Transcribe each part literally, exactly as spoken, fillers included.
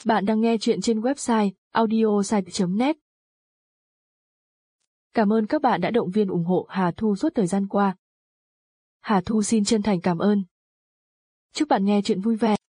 Bạn đang nghe chuyện trên website audiosite chấm net. Cảm ơn các bạn đã động viên ủng hộ Hà Thu suốt thời gian qua. Hà Thu xin chân thành cảm ơn. Chúc bạn nghe chuyện vui vẻ.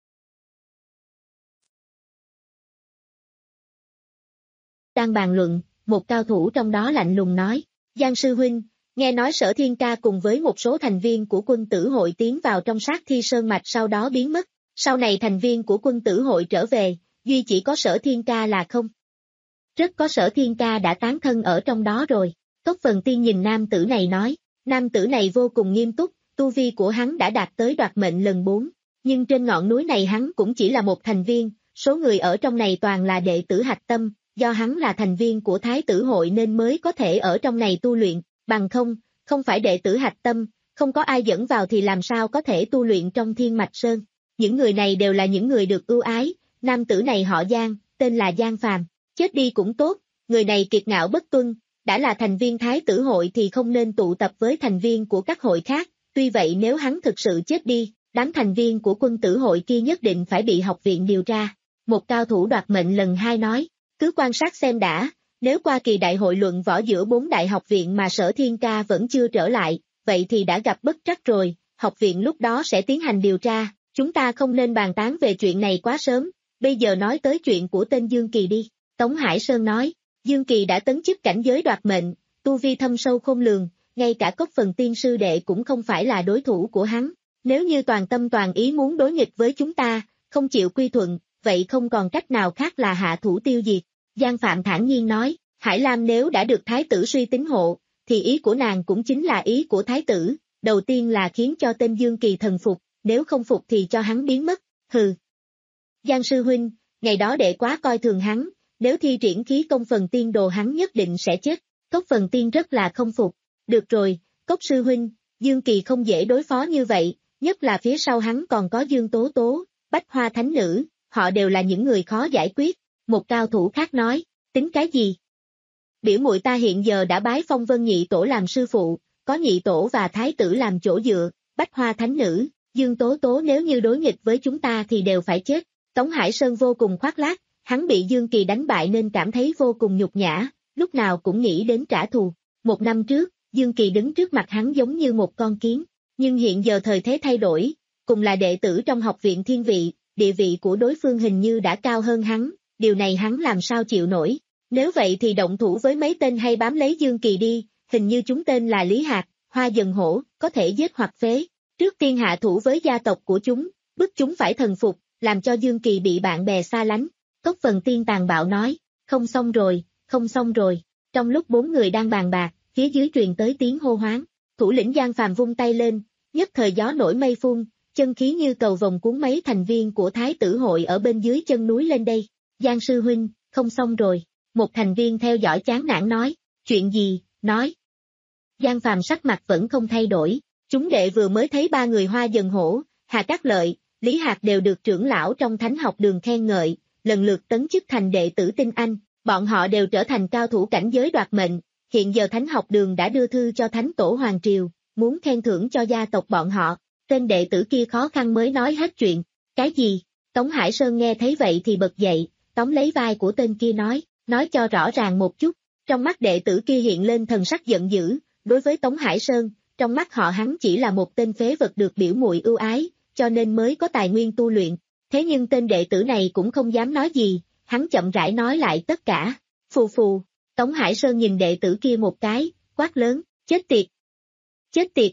Đang bàn luận, một cao thủ trong đó lạnh lùng nói, Giang sư huynh, nghe nói Sở Thiên Ca cùng với một số thành viên của quân tử hội tiến vào trong sát thi sơn mạch sau đó biến mất, sau này thành viên của quân tử hội trở về, duy chỉ có Sở Thiên Ca là không. Rất có Sở Thiên Ca đã tán thân ở trong đó rồi. Cốc Phần Tiên nhìn nam tử này nói, nam tử này vô cùng nghiêm túc, tu vi của hắn đã đạt tới đoạt mệnh lần bốn, nhưng trên ngọn núi này hắn cũng chỉ là một thành viên, số người ở trong này toàn là đệ tử hạch tâm, do hắn là thành viên của Thái tử hội nên mới có thể ở trong này tu luyện, bằng không, không phải đệ tử hạch tâm, không có ai dẫn vào thì làm sao có thể tu luyện trong Thiên Mạch Sơn. Những người này đều là những người được ưu ái, nam tử này họ Giang, tên là Giang Phàm, chết đi cũng tốt, người này kiệt ngạo bất tuân, đã là thành viên Thái tử hội thì không nên tụ tập với thành viên của các hội khác, tuy vậy nếu hắn thực sự chết đi, đám thành viên của quân tử hội kia nhất định phải bị học viện điều tra. Một cao thủ đoạt mệnh lần hai nói, cứ quan sát xem đã, nếu qua kỳ đại hội luận võ giữa bốn đại học viện mà Sở Thiên Ca vẫn chưa trở lại, vậy thì đã gặp bất trắc rồi, học viện lúc đó sẽ tiến hành điều tra, chúng ta không nên bàn tán về chuyện này quá sớm, bây giờ nói tới chuyện của tên Dương Kỳ đi. Tống Hải Sơn nói, Dương Kỳ đã tấn chức cảnh giới đoạt mệnh, tu vi thâm sâu khôn lường, ngay cả Cốc Phần Tiên sư đệ cũng không phải là đối thủ của hắn, nếu như toàn tâm toàn ý muốn đối nghịch với chúng ta, không chịu quy thuận, vậy không còn cách nào khác là hạ thủ tiêu diệt. Giang Phạm thản nhiên nói, Hải Lam nếu đã được Thái tử suy tính hộ, thì ý của nàng cũng chính là ý của Thái tử, đầu tiên là khiến cho tên Dương Kỳ thần phục, nếu không phục thì cho hắn biến mất, hừ. Giang sư huynh, ngày đó đệ quá coi thường hắn, nếu thi triển khí công Phần Tiên đồ hắn nhất định sẽ chết. Cốc Phần Tiên rất là không phục, được rồi, Cốc sư huynh, Dương Kỳ không dễ đối phó như vậy, nhất là phía sau hắn còn có Dương Tố Tố, Bách Hoa Thánh Nữ, họ đều là những người khó giải quyết. Một cao thủ khác nói, tính cái gì? Biểu muội ta hiện giờ đã bái phong Vân Nhị Tổ làm sư phụ, có Nhị Tổ và Thái tử làm chỗ dựa, Bách Hoa Thánh Nữ, Dương Tố Tố nếu như đối nghịch với chúng ta thì đều phải chết. Tống Hải Sơn vô cùng khoác lác, hắn bị Dương Kỳ đánh bại nên cảm thấy vô cùng nhục nhã, lúc nào cũng nghĩ đến trả thù. Một năm trước, Dương Kỳ đứng trước mặt hắn giống như một con kiến, nhưng hiện giờ thời thế thay đổi, cùng là đệ tử trong học viện Thiên Vị, địa vị của đối phương hình như đã cao hơn hắn, điều này hắn làm sao chịu nổi. Nếu vậy thì động thủ với mấy tên hay bám lấy Dương Kỳ đi, hình như chúng tên là Lý Hạc, Hoa Dần Hổ, có thể giết hoặc phế. Trước tiên hạ thủ với gia tộc của chúng, bức chúng phải thần phục, làm cho Dương Kỳ bị bạn bè xa lánh. Cốc Phần Tiên tàn bạo nói, không xong rồi, không xong rồi. Trong lúc bốn người đang bàn bạc, phía dưới truyền tới tiếng hô hoáng, thủ lĩnh Giang Phàm vung tay lên, nhất thời gió nổi mây phun, chân khí như cầu vồng cuốn mấy thành viên của Thái tử hội ở bên dưới chân núi lên đây. Giang sư huynh, không xong rồi. Một thành viên theo dõi chán nản nói, chuyện gì, nói. Giang Phàm sắc mặt vẫn không thay đổi, chúng đệ vừa mới thấy ba người Hoa Dần Hổ, Hà Cát Lợi, Lý Hạc đều được trưởng lão trong thánh học đường khen ngợi, lần lượt tấn chức thành đệ tử tinh anh, bọn họ đều trở thành cao thủ cảnh giới đoạt mệnh, hiện giờ thánh học đường đã đưa thư cho thánh tổ Hoàng Triều, muốn khen thưởng cho gia tộc bọn họ, tên đệ tử kia khó khăn mới nói hết chuyện, cái gì, Tống Hải Sơn nghe thấy vậy thì bật dậy, tóm lấy vai của tên kia nói, nói cho rõ ràng một chút, trong mắt đệ tử kia hiện lên thần sắc giận dữ, đối với Tống Hải Sơn, trong mắt họ hắn chỉ là một tên phế vật được biểu muội ưu ái, cho nên mới có tài nguyên tu luyện, thế nhưng tên đệ tử này cũng không dám nói gì, hắn chậm rãi nói lại tất cả, phù phù, Tống Hải Sơn nhìn đệ tử kia một cái, quát lớn, chết tiệt, chết tiệt.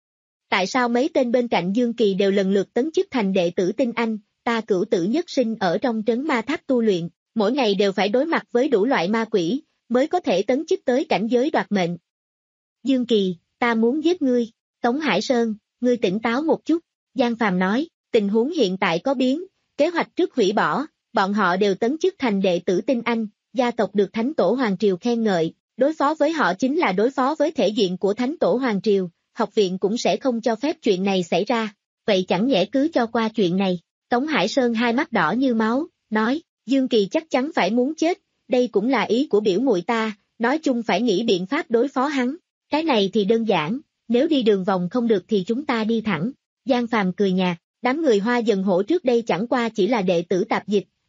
Tại sao mấy tên bên cạnh Dương Kỳ đều lần lượt tấn chức thành đệ tử tinh anh, ta cửu tử nhất sinh ở trong trấn ma tháp tu luyện, mỗi ngày đều phải đối mặt với đủ loại ma quỷ, mới có thể tấn chức tới cảnh giới đoạt mệnh. Dương Kỳ, ta muốn giết ngươi, Tống Hải Sơn, ngươi tỉnh táo một chút, Giang Phàm nói, tình huống hiện tại có biến, kế hoạch trước hủy bỏ, bọn họ đều tấn chức thành đệ tử tinh anh, gia tộc được Thánh Tổ Hoàng Triều khen ngợi, đối phó với họ chính là đối phó với thể diện của Thánh Tổ Hoàng Triều, học viện cũng sẽ không cho phép chuyện này xảy ra, vậy chẳng nhẽ cứ cho qua chuyện này. Tống Hải Sơn hai mắt đỏ như máu, nói, Dương Kỳ chắc chắn phải muốn chết, đây cũng là ý của biểu muội ta, nói chung phải nghĩ biện pháp đối phó hắn, cái này thì đơn giản, nếu đi đường vòng không được thì chúng ta đi thẳng. Giang Phàm cười nhạt, đám người Hoa Dần Hổ trước đây chẳng qua chỉ là đệ tử tạp dịch,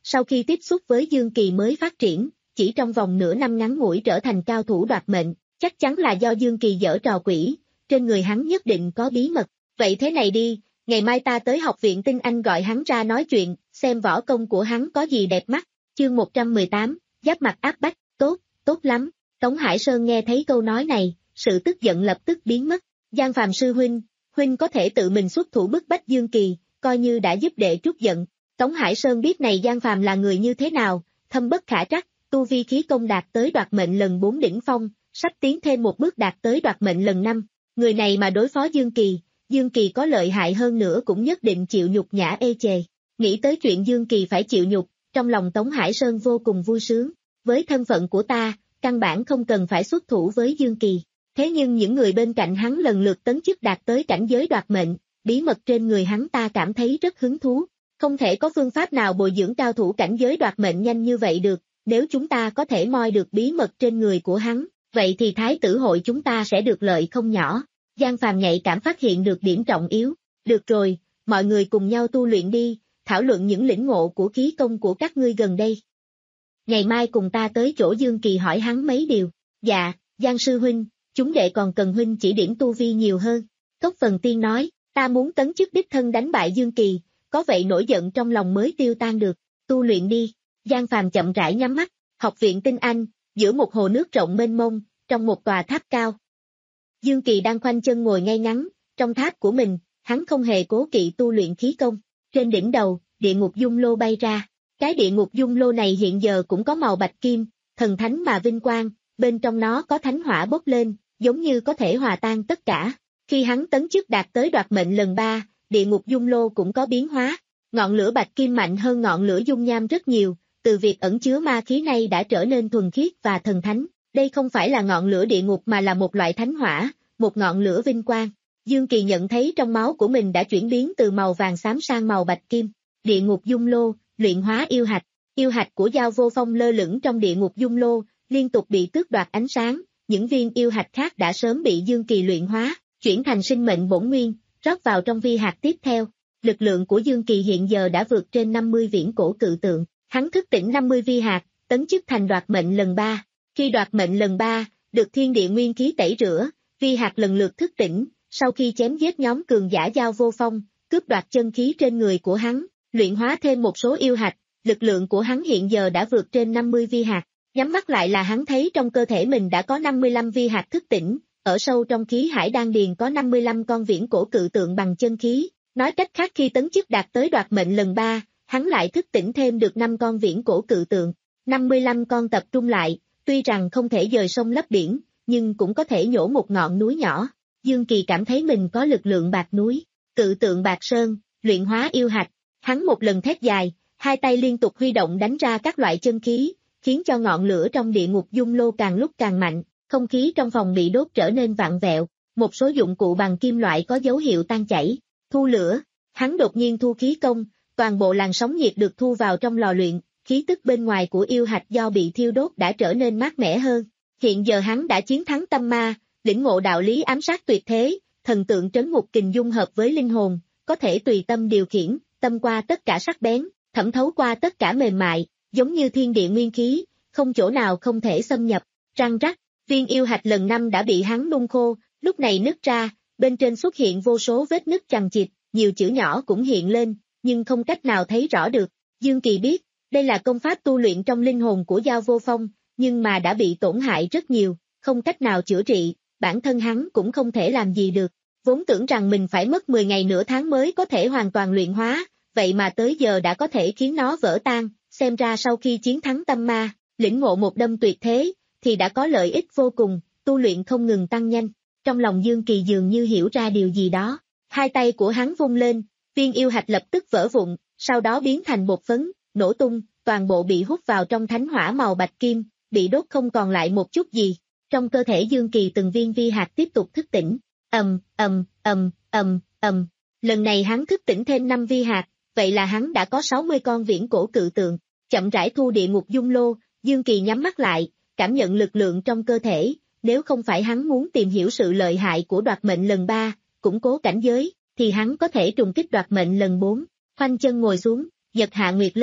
sau khi tiếp xúc với Dương Kỳ mới phát triển, chỉ trong vòng nửa năm ngắn ngủi trở thành cao thủ đoạt mệnh, chắc chắn là do Dương Kỳ giở trò quỷ, trên người hắn nhất định có bí mật. Vậy thế này đi, ngày mai ta tới học viện Tinh Anh gọi hắn ra nói chuyện, xem võ công của hắn có gì đẹp mắt. Chương một trăm mười tám, giáp mặt áp bách, tốt, tốt lắm. Tống Hải Sơn nghe thấy câu nói này, sự tức giận lập tức biến mất. Giang Phàm sư huynh, huynh có thể tự mình xuất thủ bức bách Dương Kỳ, coi như đã giúp đệ trút giận. Tống Hải Sơn biết này Giang Phàm là người như thế nào, thâm bất khả trắc, tu vi khí công đạt tới đoạt mệnh lần bốn đỉnh phong, sắp tiến thêm một bước đạt tới đoạt mệnh lần năm. Người này mà đối phó Dương Kỳ, Dương Kỳ có lợi hại hơn nữa cũng nhất định chịu nhục nhã ê chề. Nghĩ tới chuyện Dương Kỳ phải chịu nhục, trong lòng Tống Hải Sơn vô cùng vui sướng. Với thân phận của ta, căn bản không cần phải xuất thủ với Dương Kỳ. Thế nhưng những người bên cạnh hắn lần lượt tấn chức đạt tới cảnh giới đoạt mệnh, bí mật trên người hắn ta cảm thấy rất hứng thú. Không thể có phương pháp nào bồi dưỡng cao thủ cảnh giới đoạt mệnh nhanh như vậy được, nếu chúng ta có thể moi được bí mật trên người của hắn, vậy thì thái tử hội chúng ta sẽ được lợi không nhỏ. Giang Phàm nhạy cảm phát hiện được điểm trọng yếu. Được rồi, mọi người cùng nhau tu luyện đi, thảo luận những lĩnh ngộ của khí công của các ngươi gần đây. Ngày mai cùng ta tới chỗ Dương Kỳ hỏi hắn mấy điều. Dạ, Giang sư huynh, chúng đệ còn cần huynh chỉ điểm tu vi nhiều hơn. Cốc Phần Tiên nói, ta muốn tấn chức đích thân đánh bại Dương Kỳ, có vậy nổi giận trong lòng mới tiêu tan được. Tu luyện đi. Giang Phàm chậm rãi nhắm mắt. Học viện Tinh Anh, giữa một hồ nước rộng mênh mông, trong một tòa tháp cao. Dương Kỳ đang khoanh chân ngồi ngay ngắn, trong tháp của mình, hắn không hề cố kỵ tu luyện khí công. Trên đỉnh đầu, địa ngục dung lô bay ra. Cái địa ngục dung lô này hiện giờ cũng có màu bạch kim, thần thánh mà vinh quang, bên trong nó có thánh hỏa bốc lên, giống như có thể hòa tan tất cả. Khi hắn tấn chức đạt tới đoạt mệnh lần ba, địa ngục dung lô cũng có biến hóa. Ngọn lửa bạch kim mạnh hơn ngọn lửa dung nham rất nhiều, từ việc ẩn chứa ma khí này đã trở nên thuần khiết và thần thánh. Đây không phải là ngọn lửa địa ngục mà là một loại thánh hỏa, một ngọn lửa vinh quang. Dương Kỳ nhận thấy trong máu của mình đã chuyển biến từ màu vàng xám sang màu bạch kim. Địa ngục dung lô, luyện hóa yêu hạch. Yêu hạch của Giao Vô Phong lơ lửng trong địa ngục dung lô, liên tục bị tước đoạt ánh sáng. Những viên yêu hạch khác đã sớm bị Dương Kỳ luyện hóa, chuyển thành sinh mệnh bổn nguyên, rót vào trong vi hạt tiếp theo. Lực lượng của Dương Kỳ hiện giờ đã vượt trên năm mươi viễn cổ cự tượng. Hắn thức tỉnh năm mươi vi hạt, tấn chức thành đoạt mệnh lần ba. Khi đoạt mệnh lần ba, được thiên địa nguyên khí tẩy rửa, vi hạt lần lượt thức tỉnh, sau khi chém giết nhóm cường giả Giao Vô Phong, cướp đoạt chân khí trên người của hắn, luyện hóa thêm một số yêu hạch, lực lượng của hắn hiện giờ đã vượt trên năm mươi vi hạt. Nhắm mắt lại là hắn thấy trong cơ thể mình đã có năm mươi lăm vi hạt thức tỉnh, ở sâu trong khí hải đan điền có năm mươi lăm con viễn cổ cự tượng bằng chân khí. Nói cách khác khi tấn chức đạt tới đoạt mệnh lần ba, hắn lại thức tỉnh thêm được năm con viễn cổ cự tượng. năm mươi lăm con tập trung lại, tuy rằng không thể dời sông lấp biển, nhưng cũng có thể nhổ một ngọn núi nhỏ. Dương Kỳ cảm thấy mình có lực lượng bạc núi, cự tượng bạc sơn, luyện hóa yêu hạch. Hắn một lần thét dài, hai tay liên tục huy động đánh ra các loại chân khí, khiến cho ngọn lửa trong địa ngục dung lô càng lúc càng mạnh, không khí trong phòng bị đốt trở nên vặn vẹo, một số dụng cụ bằng kim loại có dấu hiệu tan chảy. Thu lửa, hắn đột nhiên thu khí công, toàn bộ làn sóng nhiệt được thu vào trong lò luyện, khí tức bên ngoài của yêu hạch do bị thiêu đốt đã trở nên mát mẻ hơn. Hiện giờ hắn đã chiến thắng tâm ma, lĩnh ngộ đạo lý ám sát tuyệt thế, thần tượng trấn ngục kình dung hợp với linh hồn, có thể tùy tâm điều khiển, tâm qua tất cả sắc bén, thẩm thấu qua tất cả mềm mại, giống như thiên địa nguyên khí, không chỗ nào không thể xâm nhập. Răng rắc, viên yêu hạch lần năm đã bị hắn nung khô, lúc này nứt ra, bên trên xuất hiện vô số vết nứt chằng chịt, nhiều chữ nhỏ cũng hiện lên, nhưng không cách nào thấy rõ được. Dương Kỳ biết, đây là công pháp tu luyện trong linh hồn của Giao Vô Phong, nhưng mà đã bị tổn hại rất nhiều, không cách nào chữa trị, bản thân hắn cũng không thể làm gì được. Vốn tưởng rằng mình phải mất mười ngày nửa tháng mới có thể hoàn toàn luyện hóa, vậy mà tới giờ đã có thể khiến nó vỡ tan, xem ra sau khi chiến thắng tâm ma, lĩnh ngộ một đâm tuyệt thế, thì đã có lợi ích vô cùng, tu luyện không ngừng tăng nhanh. Trong lòng Dương Kỳ dường như hiểu ra điều gì đó, hai tay của hắn vung lên, viên yêu hạch lập tức vỡ vụn, sau đó biến thành bột phấn, nổ tung, toàn bộ bị hút vào trong thánh hỏa màu bạch kim, bị đốt không còn lại một chút gì. Trong cơ thể Dương Kỳ từng viên vi hạt tiếp tục thức tỉnh, ầm, ầm, ầm, ầm, ầm. Lần này hắn thức tỉnh thêm năm vi hạt, vậy là hắn đã có sáu mươi con viễn cổ cự tượng. Chậm rãi thu địa ngục dung lô, Dương Kỳ nhắm mắt lại, cảm nhận lực lượng trong cơ thể, nếu không phải hắn muốn tìm hiểu sự lợi hại của đoạt mệnh lần ba, củng cố cảnh giới, thì hắn có thể trùng kích đoạt mệnh lần bốn. Khoanh chân ngồi xuống, giật hạ nguyệt lên,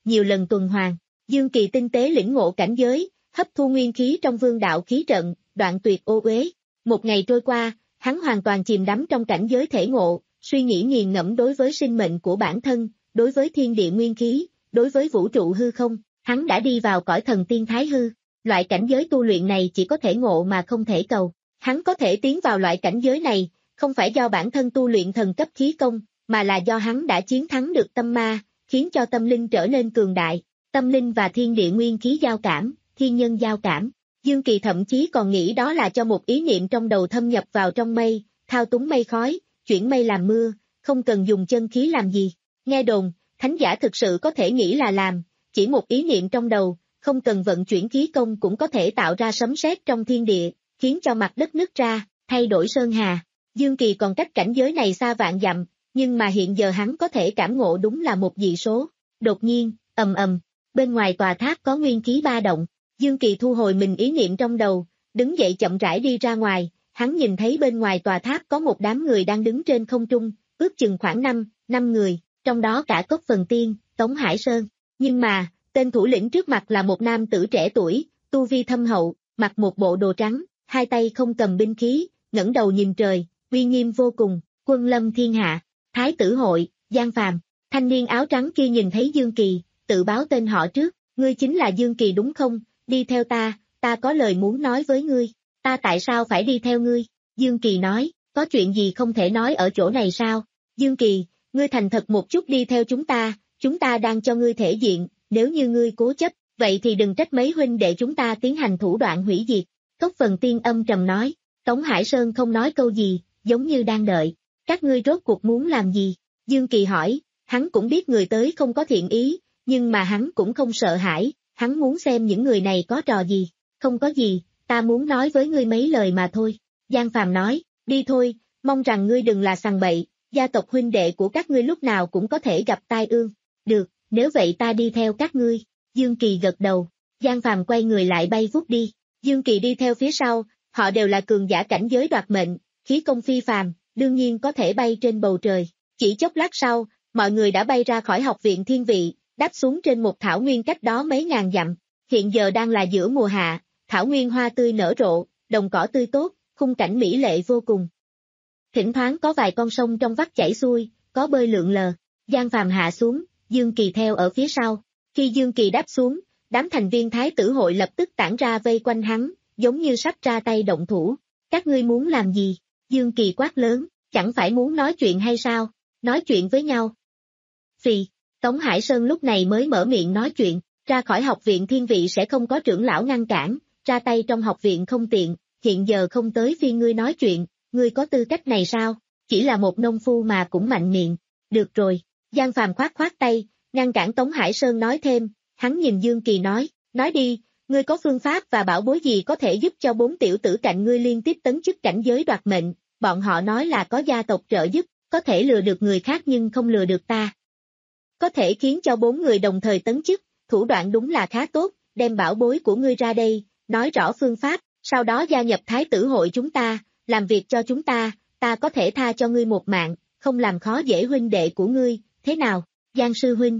nhiều lần tuần hoàn. Dương Kỳ tinh tế lĩnh ngộ cảnh giới, hấp thu nguyên khí trong vương đạo khí trận, đoạn tuyệt ô uế. Một ngày trôi qua, hắn hoàn toàn chìm đắm trong cảnh giới thể ngộ, suy nghĩ nghiền ngẫm đối với sinh mệnh của bản thân, đối với thiên địa nguyên khí, đối với vũ trụ hư không, hắn đã đi vào cõi thần tiên thái hư. Loại cảnh giới tu luyện này chỉ có thể ngộ mà không thể cầu. Hắn có thể tiến vào loại cảnh giới này, không phải do bản thân tu luyện thần cấp khí công, mà là do hắn đã chiến thắng được tâm ma, khiến cho tâm linh trở nên cường đại. Tâm linh và thiên địa nguyên khí giao cảm, thiên nhân giao cảm. Dương Kỳ thậm chí còn nghĩ đó là cho một ý niệm trong đầu thâm nhập vào trong mây, thao túng mây khói, chuyển mây làm mưa, không cần dùng chân khí làm gì. Nghe đồn, thánh giả thực sự có thể nghĩ là làm, chỉ một ý niệm trong đầu, không cần vận chuyển khí công cũng có thể tạo ra sấm sét trong thiên địa, khiến cho mặt đất nứt ra, thay đổi sơn hà. Dương Kỳ còn cách cảnh giới này xa vạn dặm, nhưng mà hiện giờ hắn có thể cảm ngộ đúng là một dị số. Đột nhiên, ầm ầm, bên ngoài tòa tháp có nguyên khí ba động. Dương Kỳ thu hồi mình ý niệm trong đầu, đứng dậy chậm rãi đi ra ngoài, hắn nhìn thấy bên ngoài tòa tháp có một đám người đang đứng trên không trung, ước chừng khoảng năm, năm người, trong đó cả Cốc Phần Tiên, Tống Hải Sơn. Nhưng mà, tên thủ lĩnh trước mặt là một nam tử trẻ tuổi, tu vi thâm hậu, mặc một bộ đồ trắng, hai tay không cầm binh khí, ngẩng đầu nhìn trời, uy nghiêm vô cùng, quân lâm thiên hạ, Thái tử hội, Giang Phàm. Thanh niên áo trắng kia nhìn thấy Dương Kỳ, tự báo tên họ trước, ngươi chính là Dương Kỳ đúng không? Đi theo ta, ta có lời muốn nói với ngươi. Ta tại sao phải đi theo ngươi? Dương Kỳ nói, có chuyện gì không thể nói ở chỗ này sao? Dương Kỳ, ngươi thành thật một chút đi theo chúng ta, chúng ta đang cho ngươi thể diện, nếu như ngươi cố chấp, vậy thì đừng trách mấy huynh đệ chúng ta tiến hành thủ đoạn hủy diệt. Cốc Phần Tiên âm trầm nói, Tống Hải Sơn không nói câu gì, giống như đang đợi. Các ngươi rốt cuộc muốn làm gì? Dương Kỳ hỏi, hắn cũng biết người tới không có thiện ý, nhưng mà hắn cũng không sợ hãi, hắn muốn xem những người này có trò gì. Không có gì, ta muốn nói với ngươi mấy lời mà thôi. Giang Phàm nói, đi thôi, mong rằng ngươi đừng là sằng bậy, gia tộc huynh đệ của các ngươi lúc nào cũng có thể gặp tai ương. Được, nếu vậy ta đi theo các ngươi. Dương Kỳ gật đầu, Giang Phàm quay người lại bay vút đi. Dương Kỳ đi theo phía sau, họ đều là cường giả cảnh giới đoạt mệnh, khí công phi phàm, đương nhiên có thể bay trên bầu trời. Chỉ chốc lát sau, mọi người đã bay ra khỏi học viện thiên vị, đáp xuống trên một thảo nguyên cách đó mấy ngàn dặm. Hiện giờ đang là giữa mùa hạ, thảo nguyên hoa tươi nở rộ, đồng cỏ tươi tốt, khung cảnh mỹ lệ vô cùng. Thỉnh thoảng có vài con sông trong vắt chảy xuôi, có bơi lượn lờ. Giang Phàm hạ xuống, Dương Kỳ theo ở phía sau. Khi Dương Kỳ đáp xuống, đám thành viên Thái tử hội lập tức tản ra vây quanh hắn, giống như sắp ra tay động thủ. Các ngươi muốn làm gì? Dương Kỳ quát lớn, chẳng phải muốn nói chuyện hay sao? Nói chuyện với nhau. Phì, Tống Hải Sơn lúc này mới mở miệng nói chuyện, ra khỏi học viện thiên vị sẽ không có trưởng lão ngăn cản, ra tay trong học viện không tiện, hiện giờ không tới phiên ngươi nói chuyện, ngươi có tư cách này sao? Chỉ là một nông phu mà cũng mạnh miệng. Được rồi, Giang Phàm khoát khoát tay, ngăn cản Tống Hải Sơn nói thêm, hắn nhìn Dương Kỳ nói, nói đi, ngươi có phương pháp và bảo bối gì có thể giúp cho bốn tiểu tử cạnh ngươi liên tiếp tấn chức cảnh giới đoạt mệnh, bọn họ nói là có gia tộc trợ giúp, có thể lừa được người khác nhưng không lừa được ta. Có thể khiến cho bốn người đồng thời tấn chức, thủ đoạn đúng là khá tốt, đem bảo bối của ngươi ra đây, nói rõ phương pháp, sau đó gia nhập Thái tử hội chúng ta, làm việc cho chúng ta, ta có thể tha cho ngươi một mạng, không làm khó dễ huynh đệ của ngươi, thế nào, Giang sư huynh?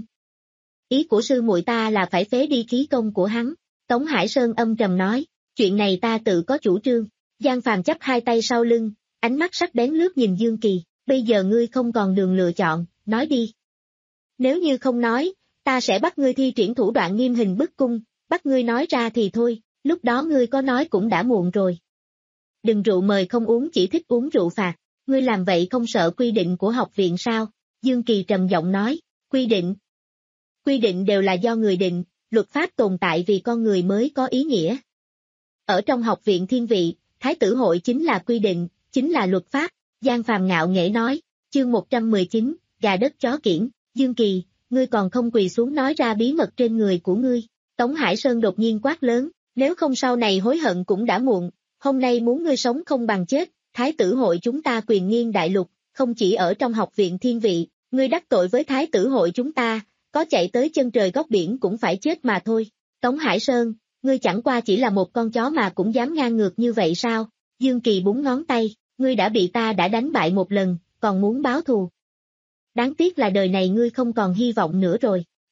Ý của sư muội ta là phải phế đi khí công của hắn. Tống Hải Sơn âm trầm nói, chuyện này ta tự có chủ trương. Giang Phàm chắp hai tay sau lưng, ánh mắt sắc bén lướt nhìn Dương Kỳ, bây giờ ngươi không còn đường lựa chọn, nói đi. Nếu như không nói, ta sẽ bắt ngươi thi triển thủ đoạn nghiêm hình bức cung, bắt ngươi nói ra thì thôi, lúc đó ngươi có nói cũng đã muộn rồi. Đừng rượu mời không uống, chỉ thích uống rượu phạt, ngươi làm vậy không sợ quy định của học viện sao? Dương Kỳ trầm giọng nói, quy định. Quy định đều là do người định, luật pháp tồn tại vì con người mới có ý nghĩa. Ở trong học viện thiên vị, Thái tử hội chính là quy định, chính là luật pháp. Giang Phàm ngạo nghễ nói, chương một trăm mười chín, gà đất chó kiểng, Dương Kỳ, ngươi còn không quỳ xuống nói ra bí mật trên người của ngươi. Tống Hải Sơn đột nhiên quát lớn, nếu không sau này hối hận cũng đã muộn, hôm nay muốn ngươi sống không bằng chết, Thái tử hội chúng ta quyền nghiêng đại lục, không chỉ ở trong học viện thiên vị, ngươi đắc tội với Thái tử hội chúng ta, có chạy tới chân trời góc biển cũng phải chết mà thôi. Tống Hải Sơn, ngươi chẳng qua chỉ là một con chó mà cũng dám ngang ngược như vậy sao? Dương Kỳ búng ngón tay, ngươi đã bị ta đã đánh bại một lần, còn muốn báo thù. Đáng tiếc là đời này ngươi không còn hy vọng nữa rồi.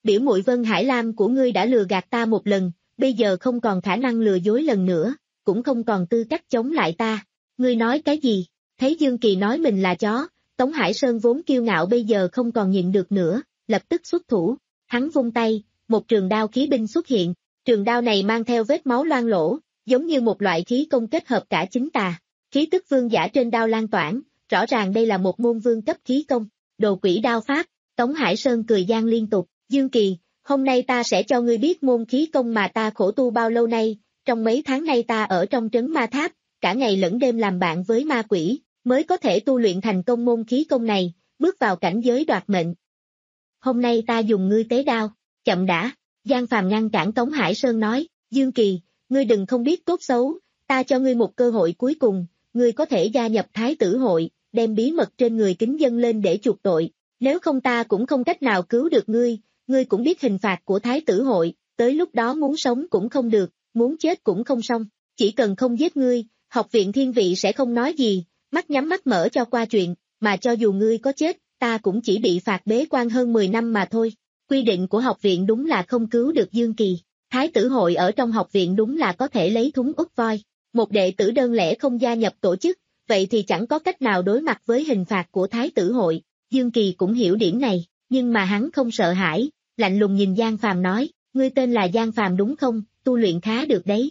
biểu muội Vân Hải Lam của ngươi đã lừa gạt ta một lần, bây giờ không còn khả năng lừa dối lần nữa, cũng không còn tư cách chống lại ta. Ngươi nói cái gì? Thấy Dương Kỳ nói mình là chó, Tống Hải Sơn vốn kiêu ngạo bây giờ không còn nhịn được nữa, lập tức xuất thủ. Hắn vung tay, một trường đao khí binh xuất hiện. Trường đao này mang theo vết máu loang lỗ, giống như một loại khí công kết hợp cả chính tà. Khí tức vương giả trên đao lan toản, rõ ràng đây là một môn vương cấp khí công. Đồ quỷ đao pháp. Tống Hải Sơn cười gian liên tục. Dương Kỳ, hôm nay ta sẽ cho ngươi biết môn khí công mà ta khổ tu bao lâu nay. Trong mấy tháng nay ta ở trong trấn ma tháp, cả ngày lẫn đêm làm bạn với ma quỷ, mới có thể tu luyện thành công môn khí công này, bước vào cảnh giới đoạt mệnh. Hôm nay ta dùng ngươi tế đao. Chậm đã. Giang Phàm ngăn cản Tống Hải Sơn nói, Dương Kỳ, ngươi đừng không biết tốt xấu, ta cho ngươi một cơ hội cuối cùng, ngươi có thể gia nhập Thái tử hội, đem bí mật trên người kính dâng lên để chuộc tội, nếu không ta cũng không cách nào cứu được ngươi, ngươi cũng biết hình phạt của Thái tử hội, tới lúc đó muốn sống cũng không được, muốn chết cũng không xong, chỉ cần không giết ngươi, học viện thiên vị sẽ không nói gì, mắt nhắm mắt mở cho qua chuyện, mà cho dù ngươi có chết, ta cũng chỉ bị phạt bế quan hơn mười năm mà thôi. Quy định của học viện đúng là không cứu được Dương Kỳ, Thái tử hội ở trong học viện đúng là có thể lấy thúng úp voi, một đệ tử đơn lẻ không gia nhập tổ chức, vậy thì chẳng có cách nào đối mặt với hình phạt của Thái tử hội. Dương Kỳ cũng hiểu điểm này, nhưng mà hắn không sợ hãi, lạnh lùng nhìn Giang Phàm nói, ngươi tên là Giang Phàm đúng không, tu luyện khá được đấy.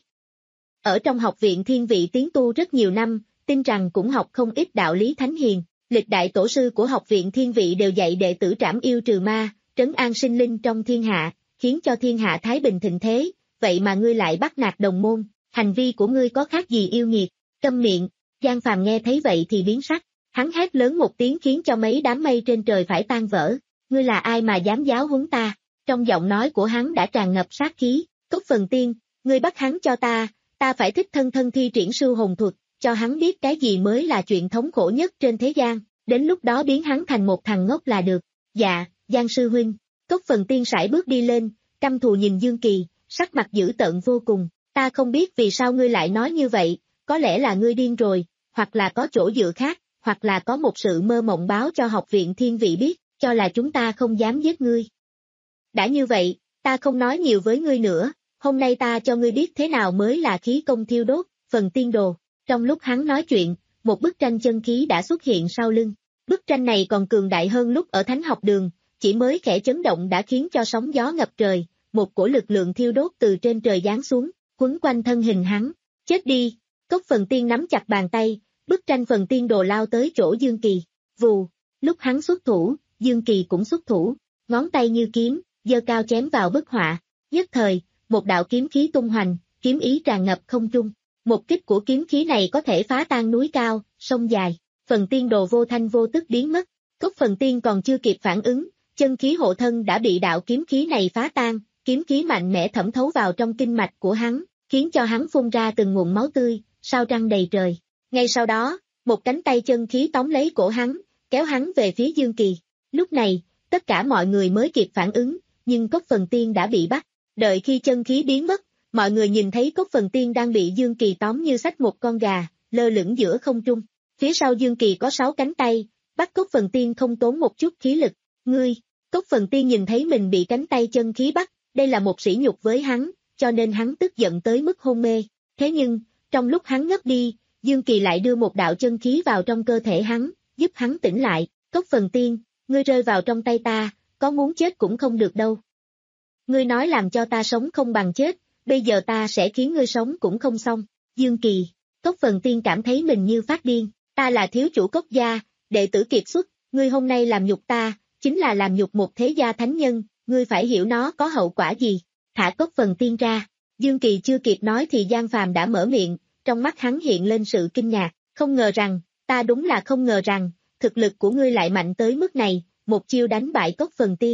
Ở trong học viện thiên vị tiến tu rất nhiều năm, tin rằng cũng học không ít đạo lý thánh hiền, lịch đại tổ sư của học viện thiên vị đều dạy đệ tử trảm yêu trừ ma, trấn an sinh linh trong thiên hạ, khiến cho thiên hạ thái bình thịnh thế, vậy mà ngươi lại bắt nạt đồng môn, hành vi của ngươi có khác gì yêu nghiệt, câm miệng. Giang Phàm nghe thấy vậy thì biến sắc, hắn hét lớn một tiếng khiến cho mấy đám mây trên trời phải tan vỡ, ngươi là ai mà dám giáo huấn ta, trong giọng nói của hắn đã tràn ngập sát khí, Cốc Phần Tiên, ngươi bắt hắn cho ta, ta phải thích thân thân thi triển sư hồn thuật, cho hắn biết cái gì mới là chuyện thống khổ nhất trên thế gian, đến lúc đó biến hắn thành một thằng ngốc là được. Dạ, Giang sư huynh. Cốc Phần Tiên sải bước đi lên, căm thù nhìn Dương Kỳ, sắc mặt dữ tợn vô cùng, ta không biết vì sao ngươi lại nói như vậy, có lẽ là ngươi điên rồi, hoặc là có chỗ dựa khác, hoặc là có một sự mơ mộng báo cho học viện thiên vị biết, cho là chúng ta không dám giết ngươi. Đã như vậy, ta không nói nhiều với ngươi nữa, hôm nay ta cho ngươi biết thế nào mới là khí công thiêu đốt, Phần Tiên đồ. Trong lúc hắn nói chuyện, một bức tranh chân khí đã xuất hiện sau lưng, bức tranh này còn cường đại hơn lúc ở Thánh học đường, chỉ mới khẽ chấn động đã khiến cho sóng gió ngập trời, một cổ lực lượng thiêu đốt từ trên trời giáng xuống, quấn quanh thân hình hắn. Chết đi! Cốc Phần Tiên nắm chặt bàn tay, bức tranh Phần Tiên đồ lao tới chỗ Dương Kỳ. Vù! Lúc hắn xuất thủ, Dương Kỳ cũng xuất thủ, ngón tay như kiếm, giơ cao chém vào bức họa. Nhất thời, một đạo kiếm khí tung hoành, kiếm ý tràn ngập không trung. Một kích của kiếm khí này có thể phá tan núi cao, sông dài. Phần Tiên đồ vô thanh vô tức biến mất. Cốc Phần Tiên còn chưa kịp phản ứng, chân khí hộ thân đã bị đạo kiếm khí này phá tan, kiếm khí mạnh mẽ thẩm thấu vào trong kinh mạch của hắn, khiến cho hắn phun ra từng nguồn máu tươi, sao răng đầy trời. Ngay sau đó, một cánh tay chân khí tóm lấy cổ hắn, kéo hắn về phía Dương Kỳ. Lúc này, tất cả mọi người mới kịp phản ứng, nhưng Cốc Phần Tiên đã bị bắt. Đợi khi chân khí biến mất, mọi người nhìn thấy Cốc Phần Tiên đang bị Dương Kỳ tóm như xách một con gà, lơ lửng giữa không trung. Phía sau Dương Kỳ có sáu cánh tay, bắt Cốc Phần Tiên không tốn một chút khí lực. Ngươi! Cốc Phần Tiên nhìn thấy mình bị cánh tay chân khí bắt, đây là một sỉ nhục với hắn, cho nên hắn tức giận tới mức hôn mê. Thế nhưng, trong lúc hắn ngất đi, Dương Kỳ lại đưa một đạo chân khí vào trong cơ thể hắn, giúp hắn tỉnh lại. Cốc Phần Tiên, ngươi rơi vào trong tay ta, có muốn chết cũng không được đâu. Ngươi nói làm cho ta sống không bằng chết, bây giờ ta sẽ khiến ngươi sống cũng không xong. Dương Kỳ, Cốc Phần Tiên cảm thấy mình như phát điên, ta là thiếu chủ Cốc gia, đệ tử kiệt xuất, ngươi hôm nay làm nhục ta, chính là làm nhục một thế gia thánh nhân, ngươi phải hiểu nó có hậu quả gì. Thả Cốc Phần Tiên ra. Dương Kỳ chưa kịp nói thì Giang Phàm đã mở miệng, trong mắt hắn hiện lên sự kinh ngạc, không ngờ rằng, ta đúng là không ngờ rằng, thực lực của ngươi lại mạnh tới mức này, một chiêu đánh bại Cốc Phần Tiên.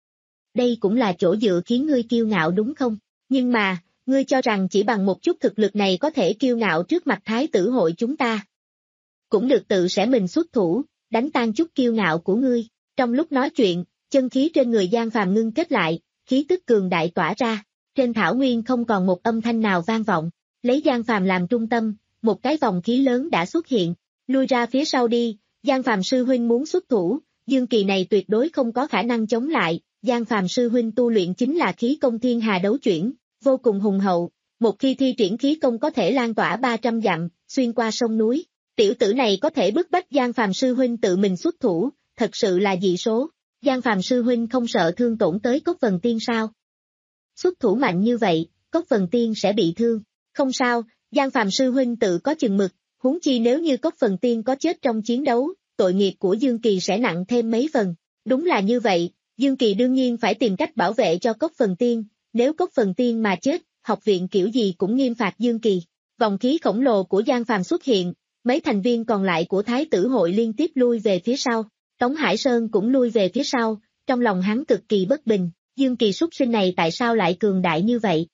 Đây cũng là chỗ dựa khiến ngươi kiêu ngạo đúng không? Nhưng mà, ngươi cho rằng chỉ bằng một chút thực lực này có thể kiêu ngạo trước mặt Thái tử hội chúng ta. Cũng được tự sẽ mình xuất thủ, đánh tan chút kiêu ngạo của ngươi. Trong lúc nói chuyện, chân khí trên người Giang Phàm ngưng kết lại, khí tức cường đại tỏa ra. Trên thảo nguyên không còn một âm thanh nào vang vọng, lấy Giang Phàm làm trung tâm, một cái vòng khí lớn đã xuất hiện. Lui ra phía sau đi, Giang Phàm sư huynh muốn xuất thủ, Dương Kỳ này tuyệt đối không có khả năng chống lại. Giang Phàm sư huynh tu luyện chính là khí công thiên hà đấu chuyển, vô cùng hùng hậu, một khi thi triển khí công có thể lan tỏa ba trăm dặm, xuyên qua sông núi. Tiểu tử này có thể bức bách Giang Phàm sư huynh tự mình xuất thủ, thật sự là dị số. Giang Phàm sư huynh không sợ thương tổn tới Cốc Vân Tiên sao? Xuất thủ mạnh như vậy, Cốc Vân Tiên sẽ bị thương. Không sao, Giang Phàm sư huynh tự có chừng mực, huống chi nếu như Cốc Vân Tiên có chết trong chiến đấu, tội nghiệp của Dương Kỳ sẽ nặng thêm mấy phần. Đúng là như vậy, Dương Kỳ đương nhiên phải tìm cách bảo vệ cho Cốc Vân Tiên, nếu Cốc Vân Tiên mà chết, học viện kiểu gì cũng nghiêm phạt Dương Kỳ. Vòng khí khổng lồ của Giang Phàm xuất hiện, mấy thành viên còn lại của Thái tử hội liên tiếp lui về phía sau, Tống Hải Sơn cũng lui về phía sau, trong lòng hắn cực kỳ bất bình, Dương Kỳ xuất sinh này tại sao lại cường đại như vậy?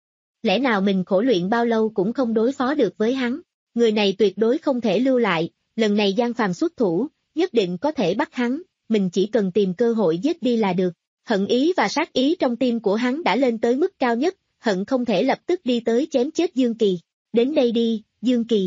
Lẽ nào mình khổ luyện bao lâu cũng không đối phó được với hắn, người này tuyệt đối không thể lưu lại, lần này Giang Phàm xuất thủ, nhất định có thể bắt hắn, mình chỉ cần tìm cơ hội giết đi là được. Hận ý và sát ý trong tim của hắn đã lên tới mức cao nhất, hận không thể lập tức đi tới chém chết Dương Kỳ. Đến đây đi, Dương Kỳ.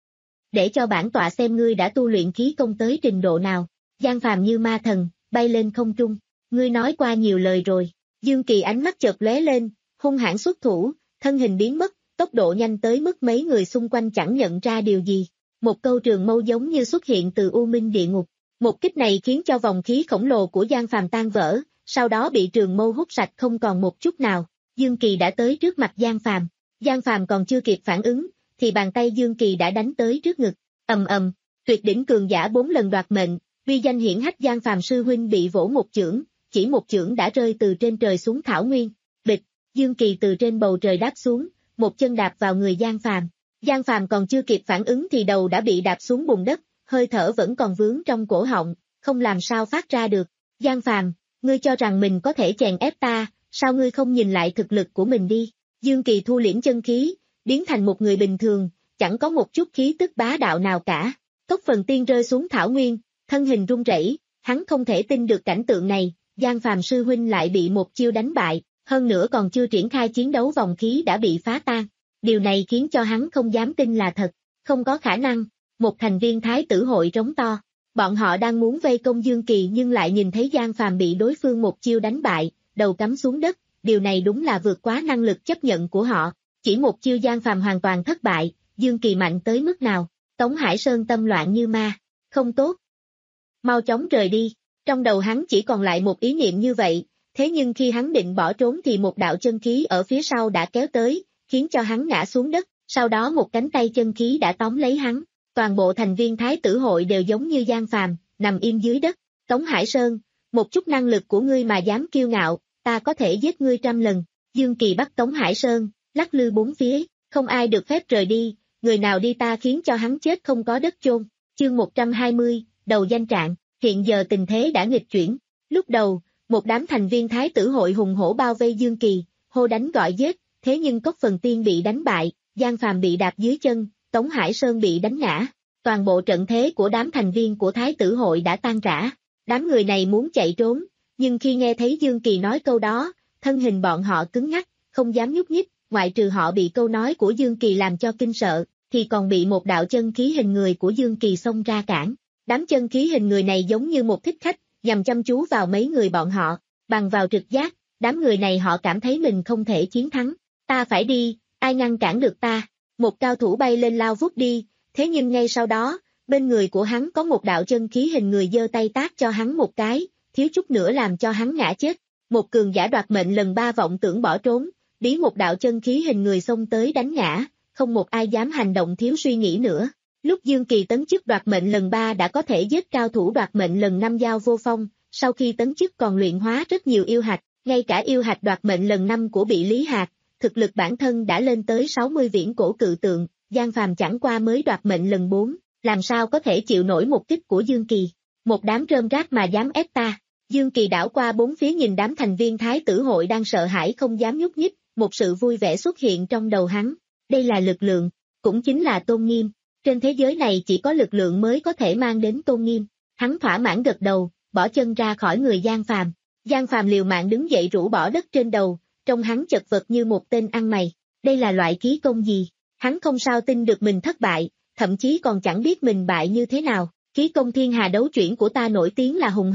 Để cho bản tọa xem ngươi đã tu luyện khí công tới trình độ nào. Giang Phàm như ma thần, bay lên không trung. Ngươi nói qua nhiều lời rồi. Dương Kỳ ánh mắt chợt lóe lên, hung hãn xuất thủ, thân hình biến mất, tốc độ nhanh tới mức mấy người xung quanh chẳng nhận ra điều gì. Một câu trường mâu giống như xuất hiện từ U Minh địa ngục. Một kích này khiến cho vòng khí khổng lồ của Giang Phàm tan vỡ, sau đó bị trường mâu hút sạch không còn một chút nào. Dương Kỳ đã tới trước mặt Giang Phàm. Giang Phàm còn chưa kịp phản ứng, thì bàn tay Dương Kỳ đã đánh tới trước ngực. Ầm ầm, tuyệt đỉnh cường giả bốn lần đoạt mệnh, uy danh hiển hách Giang Phàm sư huynh bị vỗ một chưởng, chỉ một chưởng đã rơi từ trên trời xuống thảo nguyên. Bịch, Dương Kỳ từ trên bầu trời đáp xuống, một chân đạp vào người Giang Phàm. Giang Phàm còn chưa kịp phản ứng thì đầu đã bị đạp xuống bùn đất, hơi thở vẫn còn vướng trong cổ họng, không làm sao phát ra được. Giang Phàm, ngươi cho rằng mình có thể chèn ép ta, sao ngươi không nhìn lại thực lực của mình đi? Dương Kỳ thu liễm chân khí, biến thành một người bình thường, chẳng có một chút khí tức bá đạo nào cả. Cốc Vân Tiên rơi xuống thảo nguyên, thân hình run rẩy, hắn không thể tin được cảnh tượng này, Giang Phàm sư huynh lại bị một chiêu đánh bại, hơn nữa còn chưa triển khai chiến đấu vòng khí đã bị phá tan. Điều này khiến cho hắn không dám tin là thật, không có khả năng. Một thành viên Thái tử hội trống to, bọn họ đang muốn vây công Dương Kỳ nhưng lại nhìn thấy Giang Phàm bị đối phương một chiêu đánh bại, đầu cắm xuống đất, điều này đúng là vượt quá năng lực chấp nhận của họ, chỉ một chiêu Giang Phàm hoàn toàn thất bại, Dương Kỳ mạnh tới mức nào? Tống Hải Sơn tâm loạn như ma, không tốt. Mau chóng rời đi, trong đầu hắn chỉ còn lại một ý niệm như vậy, thế nhưng khi hắn định bỏ trốn thì một đạo chân khí ở phía sau đã kéo tới, khiến cho hắn ngã xuống đất, sau đó một cánh tay chân khí đã tóm lấy hắn. Toàn bộ thành viên Thái tử hội đều giống như Giang Phàm, nằm im dưới đất. Tống Hải Sơn, một chút năng lực của ngươi mà dám kiêu ngạo, ta có thể giết ngươi trăm lần. Dương Kỳ bắt Tống Hải Sơn, lắc lư bốn phía, không ai được phép rời đi, người nào đi ta khiến cho hắn chết không có đất chôn. Chương một trăm hai mươi, đầu danh trạng, hiện giờ tình thế đã nghịch chuyển. Lúc đầu, một đám thành viên Thái tử hội hùng hổ bao vây Dương Kỳ, hô đánh gọi giết, thế nhưng Cốc Vân Tiên bị đánh bại, Giang Phàm bị đạp dưới chân, Tống Hải Sơn bị đánh ngã, toàn bộ trận thế của đám thành viên của Thái tử hội đã tan rã. Đám người này muốn chạy trốn, nhưng khi nghe thấy Dương Kỳ nói câu đó, thân hình bọn họ cứng ngắc, không dám nhúc nhích, ngoại trừ họ bị câu nói của Dương Kỳ làm cho kinh sợ, thì còn bị một đạo chân khí hình người của Dương Kỳ xông ra cản. Đám chân khí hình người này giống như một thích khách, nhằm chăm chú vào mấy người bọn họ, bằng vào trực giác, đám người này họ cảm thấy mình không thể chiến thắng. Ta phải đi, ai ngăn cản được ta? Một cao thủ bay lên lao vút đi, thế nhưng ngay sau đó, bên người của hắn có một đạo chân khí hình người giơ tay tát cho hắn một cái, thiếu chút nữa làm cho hắn ngã chết. Một cường giả đoạt mệnh lần ba vọng tưởng bỏ trốn, bí một đạo chân khí hình người xông tới đánh ngã, không một ai dám hành động thiếu suy nghĩ nữa. Lúc Dương Kỳ tấn chức đoạt mệnh lần ba đã có thể giết cao thủ đoạt mệnh lần năm Giao Vô Phong, sau khi tấn chức còn luyện hóa rất nhiều yêu hạch, ngay cả yêu hạch đoạt mệnh lần năm của Bị Lý Hạc, thực lực bản thân đã lên tới sáu mươi viễn cổ cự tượng, Giang Phàm chẳng qua mới đoạt mệnh lần bốn, làm sao có thể chịu nổi một kích của Dương Kỳ, một đám rơm rác mà dám ép ta. Dương Kỳ đảo qua bốn phía nhìn đám thành viên Thái tử hội đang sợ hãi không dám nhúc nhích, một sự vui vẻ xuất hiện trong đầu hắn, đây là lực lượng, cũng chính là tôn nghiêm, trên thế giới này chỉ có lực lượng mới có thể mang đến tôn nghiêm. Hắn thỏa mãn gật đầu, bỏ chân ra khỏi người Giang Phàm. Giang Phàm liều mạng đứng dậy rũ bỏ đất trên đầu, trông hắn chật vật như một tên ăn mày, đây là loại khí công gì? Hắn không sao tin được mình thất bại, thậm chí còn chẳng biết mình bại như thế nào. Khí công thiên hà đấu chuyển của ta nổi tiếng là hùng hậu,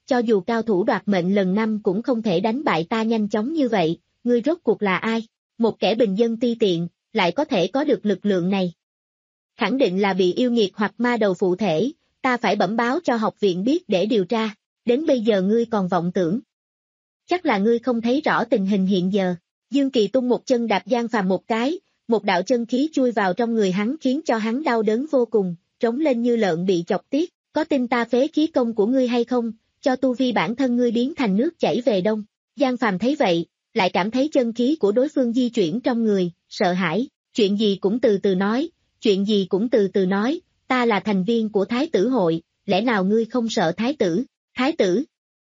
cho dù cao thủ đoạt mệnh lần năm cũng không thể đánh bại ta nhanh chóng như vậy, ngươi rốt cuộc là ai? Một kẻ bình dân ti tiện, lại có thể có được lực lượng này. Khẳng định là bị yêu nghiệt hoặc ma đầu phụ thể, ta phải bẩm báo cho học viện biết để điều tra, đến bây giờ ngươi còn vọng tưởng. Chắc là ngươi không thấy rõ tình hình hiện giờ. Dương Kỳ tung một chân đạp Giang Phàm một cái, một đạo chân khí chui vào trong người hắn khiến cho hắn đau đớn vô cùng, trống lên như lợn bị chọc tiết, có tin ta phế khí công của ngươi hay không, cho tu vi bản thân ngươi biến thành nước chảy về đông. Giang Phàm thấy vậy, lại cảm thấy chân khí của đối phương di chuyển trong người, sợ hãi, chuyện gì cũng từ từ nói, chuyện gì cũng từ từ nói, ta là thành viên của Thái tử hội, lẽ nào ngươi không sợ Thái tử, Thái tử?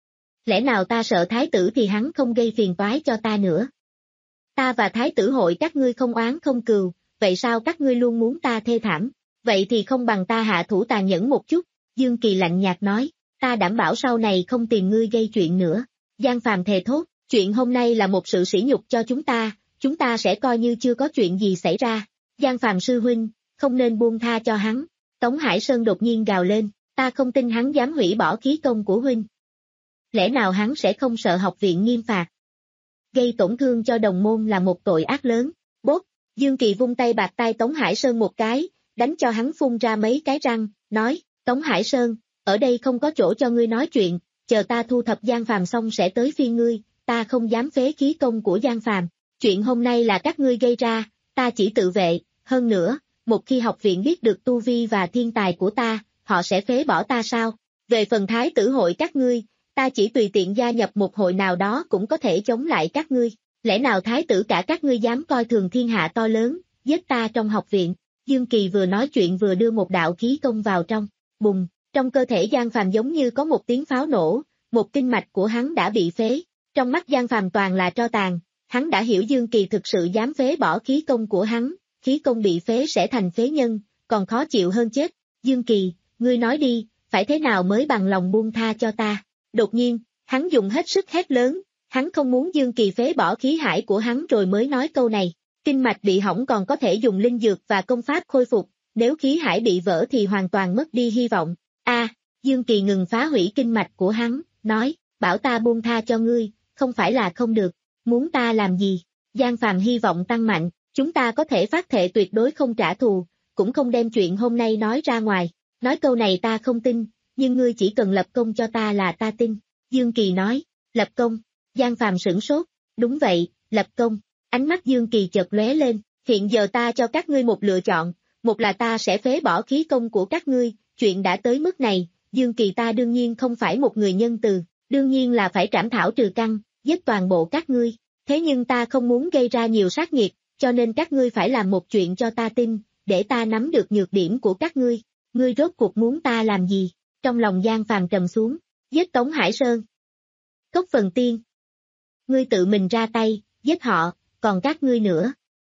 Lẽ nào ta sợ Thái tử thì hắn không gây phiền toái cho ta nữa? Ta và Thái tử hội các ngươi không oán không cừu, vậy sao các ngươi luôn muốn ta thê thảm? Vậy thì không bằng ta hạ thủ tàn nhẫn một chút, Dương Kỳ lạnh nhạt nói, ta đảm bảo sau này không tìm ngươi gây chuyện nữa. Giang Phàm thề thốt, chuyện hôm nay là một sự sỉ nhục cho chúng ta, chúng ta sẽ coi như chưa có chuyện gì xảy ra. Giang Phàm sư huynh, không nên buông tha cho hắn. Tống Hải Sơn đột nhiên gào lên, ta không tin hắn dám hủy bỏ khí công của huynh. Lẽ nào hắn sẽ không sợ học viện nghiêm phạt? Gây tổn thương cho đồng môn là một tội ác lớn. Bốp, Dương Kỳ vung tay bạt tay Tống Hải Sơn một cái, đánh cho hắn phun ra mấy cái răng, nói, Tống Hải Sơn, ở đây không có chỗ cho ngươi nói chuyện, chờ ta thu thập Giang Phàm xong sẽ tới phiên ngươi, ta không dám phế khí công của Giang Phàm. Chuyện hôm nay là các ngươi gây ra, ta chỉ tự vệ, hơn nữa, một khi học viện biết được tu vi và thiên tài của ta, họ sẽ phế bỏ ta sao? Về phần Thái tử hội các ngươi, ta chỉ tùy tiện gia nhập một hội nào đó cũng có thể chống lại các ngươi. Lẽ nào Thái tử cả các ngươi dám coi thường thiên hạ to lớn, giết ta trong học viện? Dương Kỳ vừa nói chuyện vừa đưa một đạo khí công vào trong, bùng, trong cơ thể Giang Phàm giống như có một tiếng pháo nổ, một kinh mạch của hắn đã bị phế. Trong mắt Giang Phàm toàn là tro tàn, hắn đã hiểu Dương Kỳ thực sự dám phế bỏ khí công của hắn, khí công bị phế sẽ thành phế nhân, còn khó chịu hơn chết. Dương Kỳ, ngươi nói đi, phải thế nào mới bằng lòng buông tha cho ta? Đột nhiên, hắn dùng hết sức hét lớn, hắn không muốn Dương Kỳ phế bỏ khí hải của hắn rồi mới nói câu này. Kinh mạch bị hỏng còn có thể dùng linh dược và công pháp khôi phục, nếu khí hải bị vỡ thì hoàn toàn mất đi hy vọng. A, Dương Kỳ ngừng phá hủy kinh mạch của hắn, nói, bảo ta buông tha cho ngươi, không phải là không được, muốn ta làm gì? Giang Phàm hy vọng tăng mạnh, chúng ta có thể phát thệ tuyệt đối không trả thù, cũng không đem chuyện hôm nay nói ra ngoài. Nói câu này ta không tin, nhưng ngươi chỉ cần lập công cho ta là ta tin. Dương Kỳ nói, lập công. Giang Phàm sửng sốt, đúng vậy, lập công. Ánh mắt Dương Kỳ chợt lóe lên, hiện giờ ta cho các ngươi một lựa chọn, một là ta sẽ phế bỏ khí công của các ngươi, chuyện đã tới mức này, Dương Kỳ ta đương nhiên không phải một người nhân từ, đương nhiên là phải trảm thảo trừ căn, giết toàn bộ các ngươi, thế nhưng ta không muốn gây ra nhiều sát nghiệt, cho nên các ngươi phải làm một chuyện cho ta tin, để ta nắm được nhược điểm của các ngươi, ngươi rốt cuộc muốn ta làm gì? Trong lòng Giang Phàm trầm xuống, giết Tống Hải Sơn. Cốc Phần Tiên, ngươi tự mình ra tay, giết họ, còn các ngươi nữa.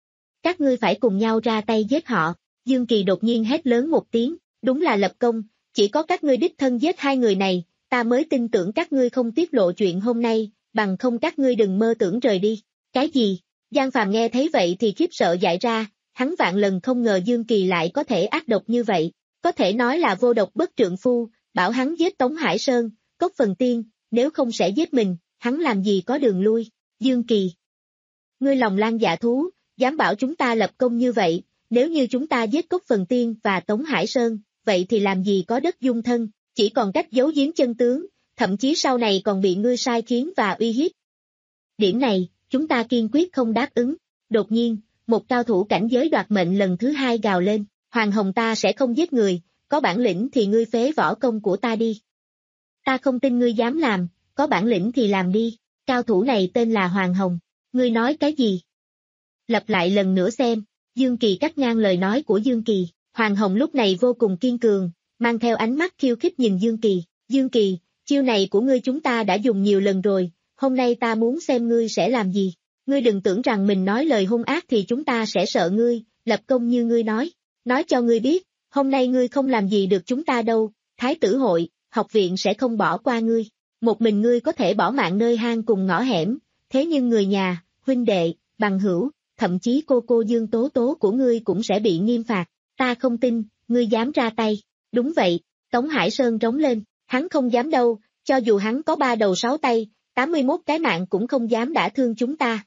Các ngươi phải cùng nhau ra tay giết họ. Dương Kỳ đột nhiên hét lớn một tiếng, đúng là lập công, chỉ có các ngươi đích thân giết hai người này, ta mới tin tưởng các ngươi không tiết lộ chuyện hôm nay, bằng không các ngươi đừng mơ tưởng rời đi. Cái gì? Giang Phàm nghe thấy vậy thì khiếp sợ dại ra, hắn vạn lần không ngờ Dương Kỳ lại có thể ác độc như vậy, có thể nói là vô độc bất trượng phu, bảo hắn giết Tống Hải Sơn, Cốc Phần Tiên, nếu không sẽ giết mình, hắn làm gì có đường lui. Dương Kỳ, ngươi lòng lan dạ thú, dám bảo chúng ta lập công như vậy, nếu như chúng ta giết Cốc Phần Tiên và Tống Hải Sơn, vậy thì làm gì có đất dung thân, chỉ còn cách giấu giếm chân tướng, thậm chí sau này còn bị ngươi sai khiến và uy hiếp. Điểm này, chúng ta kiên quyết không đáp ứng. Đột nhiên, một cao thủ cảnh giới đoạt mệnh lần thứ hai gào lên, Hoàng Hồng ta sẽ không giết người, có bản lĩnh thì ngươi phế võ công của ta đi. Ta không tin ngươi dám làm, có bản lĩnh thì làm đi, cao thủ này tên là Hoàng Hồng, ngươi nói cái gì? Lặp lại lần nữa xem, Dương Kỳ cắt ngang lời nói của Dương Kỳ, Hoàng Hồng lúc này vô cùng kiên cường, mang theo ánh mắt khiêu khích nhìn Dương Kỳ, Dương Kỳ, chiêu này của ngươi chúng ta đã dùng nhiều lần rồi, hôm nay ta muốn xem ngươi sẽ làm gì, ngươi đừng tưởng rằng mình nói lời hung ác thì chúng ta sẽ sợ ngươi, lập công như ngươi nói, nói cho ngươi biết, hôm nay ngươi không làm gì được chúng ta đâu, Thái tử hội, học viện sẽ không bỏ qua ngươi, một mình ngươi có thể bỏ mạng nơi hang cùng ngõ hẻm, thế nhưng người nhà, huynh đệ, bằng hữu, thậm chí cô cô Dương Tố Tố của ngươi cũng sẽ bị nghiêm phạt, ta không tin, ngươi dám ra tay, đúng vậy, Tống Hải Sơn trống lên, hắn không dám đâu, cho dù hắn có ba đầu sáu tay, tám mươi mốt cái mạng cũng không dám đả thương chúng ta.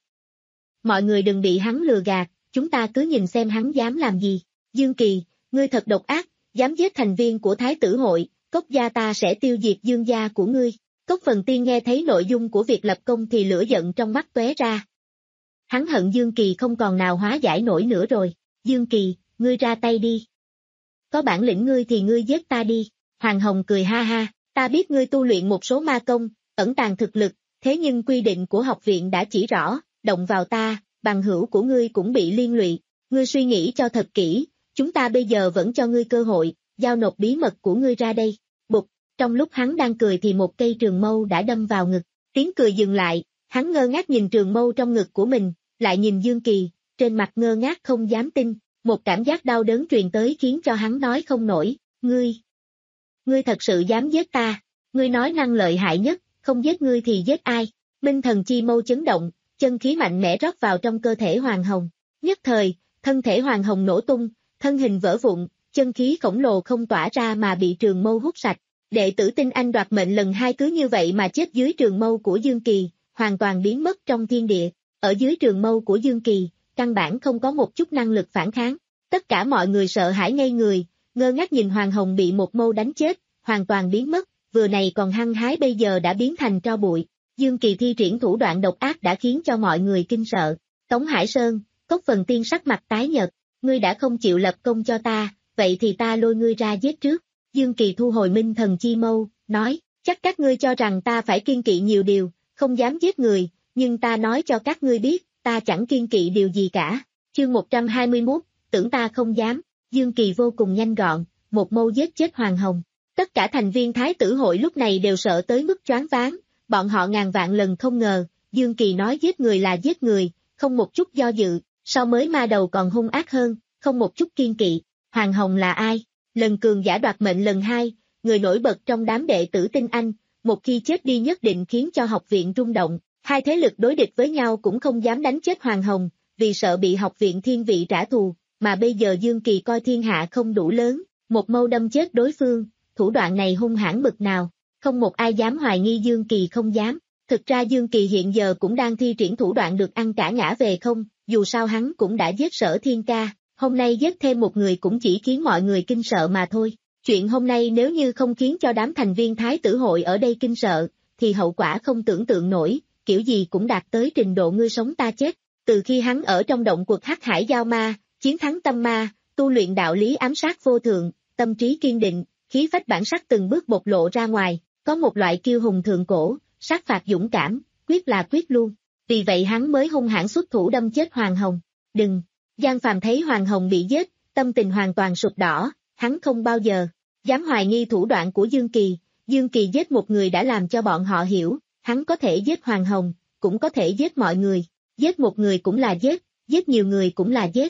Mọi người đừng bị hắn lừa gạt, chúng ta cứ nhìn xem hắn dám làm gì. Dương Kỳ, ngươi thật độc ác, dám giết thành viên của Thái tử hội, Cốc gia ta sẽ tiêu diệt Dương gia của ngươi. Cốc Phần Tiên nghe thấy nội dung của việc lập công thì lửa giận trong mắt tóe ra. Hắn hận Dương Kỳ không còn nào hóa giải nổi nữa rồi. Dương Kỳ, ngươi ra tay đi. Có bản lĩnh ngươi thì ngươi giết ta đi. Hoàng Hồng cười ha ha, ta biết ngươi tu luyện một số ma công, ẩn tàng thực lực, thế nhưng quy định của học viện đã chỉ rõ, động vào ta, bằng hữu của ngươi cũng bị liên lụy. Ngươi suy nghĩ cho thật kỹ, chúng ta bây giờ vẫn cho ngươi cơ hội, giao nộp bí mật của ngươi ra đây. Bụp, trong lúc hắn đang cười thì một cây trường mâu đã đâm vào ngực. Tiếng cười dừng lại, hắn ngơ ngác nhìn trường mâu trong ngực của mình, lại nhìn Dương Kỳ, trên mặt ngơ ngác không dám tin, một cảm giác đau đớn truyền tới khiến cho hắn nói không nổi, ngươi, ngươi thật sự dám giết ta, ngươi nói năng lợi hại nhất, không giết ngươi thì giết ai. Minh thần chi mâu chấn động, chân khí mạnh mẽ rót vào trong cơ thể Hoàng Hồng, nhất thời, thân thể Hoàng Hồng nổ tung, thân hình vỡ vụn, chân khí khổng lồ không tỏa ra mà bị trường mâu hút sạch. Đệ tử Tinh Anh đoạt mệnh lần hai cứ như vậy mà chết dưới trường mâu của Dương Kỳ, hoàn toàn biến mất trong thiên địa. Ở dưới trường mâu của Dương Kỳ, căn bản không có một chút năng lực phản kháng. Tất cả mọi người sợ hãi ngây người, ngơ ngác nhìn Hoàng Hồng bị một mâu đánh chết, hoàn toàn biến mất, vừa này còn hăng hái bây giờ đã biến thành tro bụi. Dương Kỳ thi triển thủ đoạn độc ác đã khiến cho mọi người kinh sợ. Tống Hải Sơn, Cốc Phần Tiên sắc mặt tái nhợt, ngươi đã không chịu lập công cho ta, vậy thì ta lôi ngươi ra giết trước. Dương Kỳ thu hồi Minh thần chi mâu, nói, chắc các ngươi cho rằng ta phải kiên kỵ nhiều điều, không dám giết người, nhưng ta nói cho các ngươi biết, ta chẳng kiên kỵ điều gì cả. Chương một trăm hai mươi mốt, tưởng ta không dám. Dương Kỳ vô cùng nhanh gọn, một mâu giết chết Hoàng Hồng. Tất cả thành viên Thái tử hội lúc này đều sợ tới mức choáng váng, bọn họ ngàn vạn lần không ngờ, Dương Kỳ nói giết người là giết người, không một chút do dự, sau mới ma đầu còn hung ác hơn, không một chút kiên kỵ. Hoàng Hồng là ai? Lần cường giả đoạt mệnh lần hai, người nổi bật trong đám đệ tử Tinh Anh, một khi chết đi nhất định khiến cho học viện rung động, hai thế lực đối địch với nhau cũng không dám đánh chết Hoàng Hồng, vì sợ bị học viện thiên vị trả thù, mà bây giờ Dương Kỳ coi thiên hạ không đủ lớn, một mâu đâm chết đối phương, thủ đoạn này hung hãn bực nào, không một ai dám hoài nghi Dương Kỳ không dám. Thực ra Dương Kỳ hiện giờ cũng đang thi triển thủ đoạn được ăn cả ngã về không, dù sao hắn cũng đã giết Sở Thiên Ca. Hôm nay giết thêm một người cũng chỉ khiến mọi người kinh sợ mà thôi. Chuyện hôm nay nếu như không khiến cho đám thành viên Thái tử hội ở đây kinh sợ, thì hậu quả không tưởng tượng nổi, kiểu gì cũng đạt tới trình độ ngươi sống ta chết. Từ khi hắn ở trong động quật Hắc Hải Giao Ma, chiến thắng tâm ma, tu luyện đạo lý ám sát vô thượng, tâm trí kiên định, khí phách bản sắc từng bước bộc lộ ra ngoài, có một loại kiêu hùng thượng cổ, sát phạt dũng cảm, quyết là quyết luôn. Vì vậy hắn mới hung hãn xuất thủ đâm chết Hoàng Hồng. Đừng! Giang Phàm thấy Hoàng Hồng bị giết, tâm tình hoàn toàn sụp đỏ, hắn không bao giờ dám hoài nghi thủ đoạn của Dương Kỳ. Dương Kỳ giết một người đã làm cho bọn họ hiểu, hắn có thể giết Hoàng Hồng, cũng có thể giết mọi người, giết một người cũng là giết, giết nhiều người cũng là giết.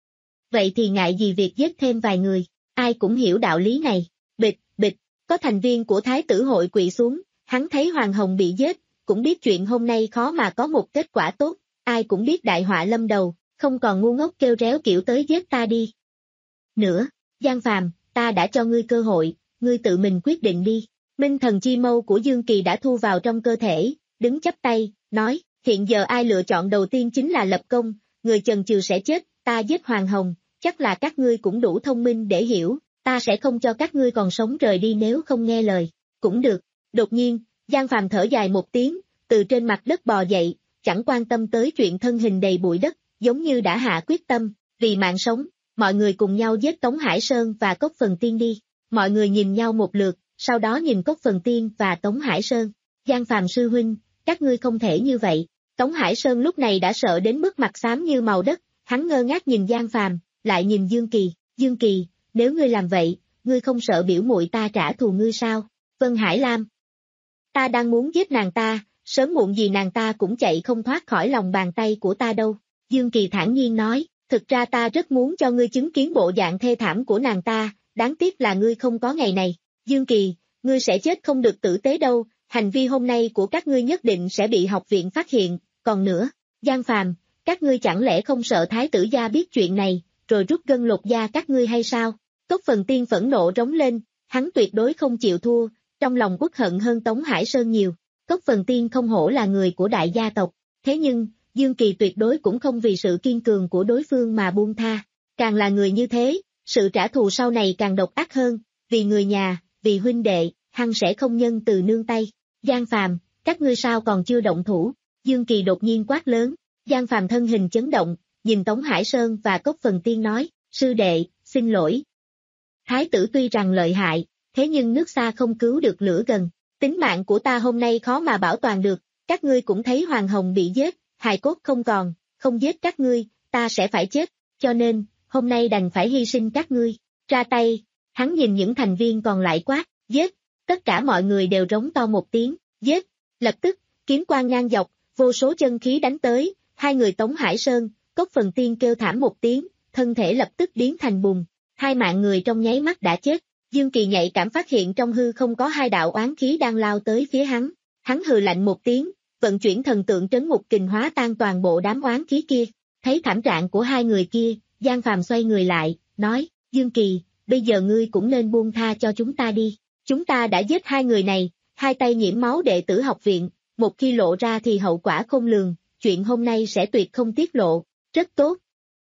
Vậy thì ngại gì việc giết thêm vài người, ai cũng hiểu đạo lý này. Bịch, bịch, có thành viên của Thái tử hội quỵ xuống, hắn thấy Hoàng Hồng bị giết, cũng biết chuyện hôm nay khó mà có một kết quả tốt, ai cũng biết đại họa lâm đầu. Không còn ngu ngốc kêu réo kiểu tới giết ta đi. Nữa, Giang Phàm, ta đã cho ngươi cơ hội, ngươi tự mình quyết định đi. Minh thần chi mâu của Dương Kỳ đã thu vào trong cơ thể, đứng chắp tay, nói, hiện giờ ai lựa chọn đầu tiên chính là lập công, người chần chừ sẽ chết, ta giết Hoàng Hồng, chắc là các ngươi cũng đủ thông minh để hiểu, ta sẽ không cho các ngươi còn sống rời đi nếu không nghe lời. Cũng được. Đột nhiên, Giang Phàm thở dài một tiếng, từ trên mặt đất bò dậy, chẳng quan tâm tới chuyện thân hình đầy bụi đất. Giống như đã hạ quyết tâm, vì mạng sống, mọi người cùng nhau giết Tống Hải Sơn và Cốc Phần Tiên đi. Mọi người nhìn nhau một lượt, sau đó nhìn Cốc Phần Tiên và Tống Hải Sơn. Giang Phàm sư huynh, các ngươi không thể như vậy. Tống Hải Sơn lúc này đã sợ đến mức mặt xám như màu đất, hắn ngơ ngác nhìn Giang Phàm, lại nhìn Dương Kỳ. Dương Kỳ, nếu ngươi làm vậy, ngươi không sợ biểu muội ta trả thù ngươi sao? Vân Hải Lam, ta đang muốn giết nàng ta, sớm muộn gì nàng ta cũng chạy không thoát khỏi lòng bàn tay của ta đâu. Dương Kỳ thản nhiên nói, thực ra ta rất muốn cho ngươi chứng kiến bộ dạng thê thảm của nàng ta, đáng tiếc là ngươi không có ngày này. Dương Kỳ, ngươi sẽ chết không được tử tế đâu, hành vi hôm nay của các ngươi nhất định sẽ bị học viện phát hiện, còn nữa, Giang Phàm, các ngươi chẳng lẽ không sợ thái tử gia biết chuyện này, rồi rút gân lột da các ngươi hay sao? Cốc Phần Tiên phẫn nộ rống lên, hắn tuyệt đối không chịu thua, trong lòng uất hận hơn Tống Hải Sơn nhiều. Cốc Phần Tiên không hổ là người của đại gia tộc, thế nhưng, Dương Kỳ tuyệt đối cũng không vì sự kiên cường của đối phương mà buông tha. Càng là người như thế, sự trả thù sau này càng độc ác hơn, vì người nhà, vì huynh đệ, hăng sẽ không nhân từ nương tay. Giang Phàm, các ngươi sao còn chưa động thủ? Dương Kỳ đột nhiên quát lớn. Giang Phàm thân hình chấn động, nhìn Tống Hải Sơn và Cốc Phần Tiên nói, sư đệ, xin lỗi. Thái tử tuy rằng lợi hại, thế nhưng nước xa không cứu được lửa gần. Tính mạng của ta hôm nay khó mà bảo toàn được, các ngươi cũng thấy Hoàng Hồng bị giết, hài cốt không còn, không giết các ngươi, ta sẽ phải chết, cho nên, hôm nay đành phải hy sinh các ngươi. Ra tay, hắn nhìn những thành viên còn lại quát, giết, tất cả mọi người đều rống to một tiếng, giết, lập tức, kiếm quang ngang dọc, vô số chân khí đánh tới, hai người Tống Hải Sơn, Cốc Phần Tiên kêu thảm một tiếng, thân thể lập tức biến thành bùn, hai mạng người trong nháy mắt đã chết. Dương Kỳ nhạy cảm phát hiện trong hư không có hai đạo oán khí đang lao tới phía hắn, hắn hừ lạnh một tiếng, vận chuyển thần tượng trấn ngục kình hóa tan toàn bộ đám oán khí kia. Thấy thảm trạng của hai người kia, Giang Phàm xoay người lại, nói, Dương Kỳ, bây giờ ngươi cũng nên buông tha cho chúng ta đi, chúng ta đã giết hai người này, hai tay nhiễm máu đệ tử học viện, một khi lộ ra thì hậu quả khôn lường, chuyện hôm nay sẽ tuyệt không tiết lộ, rất tốt.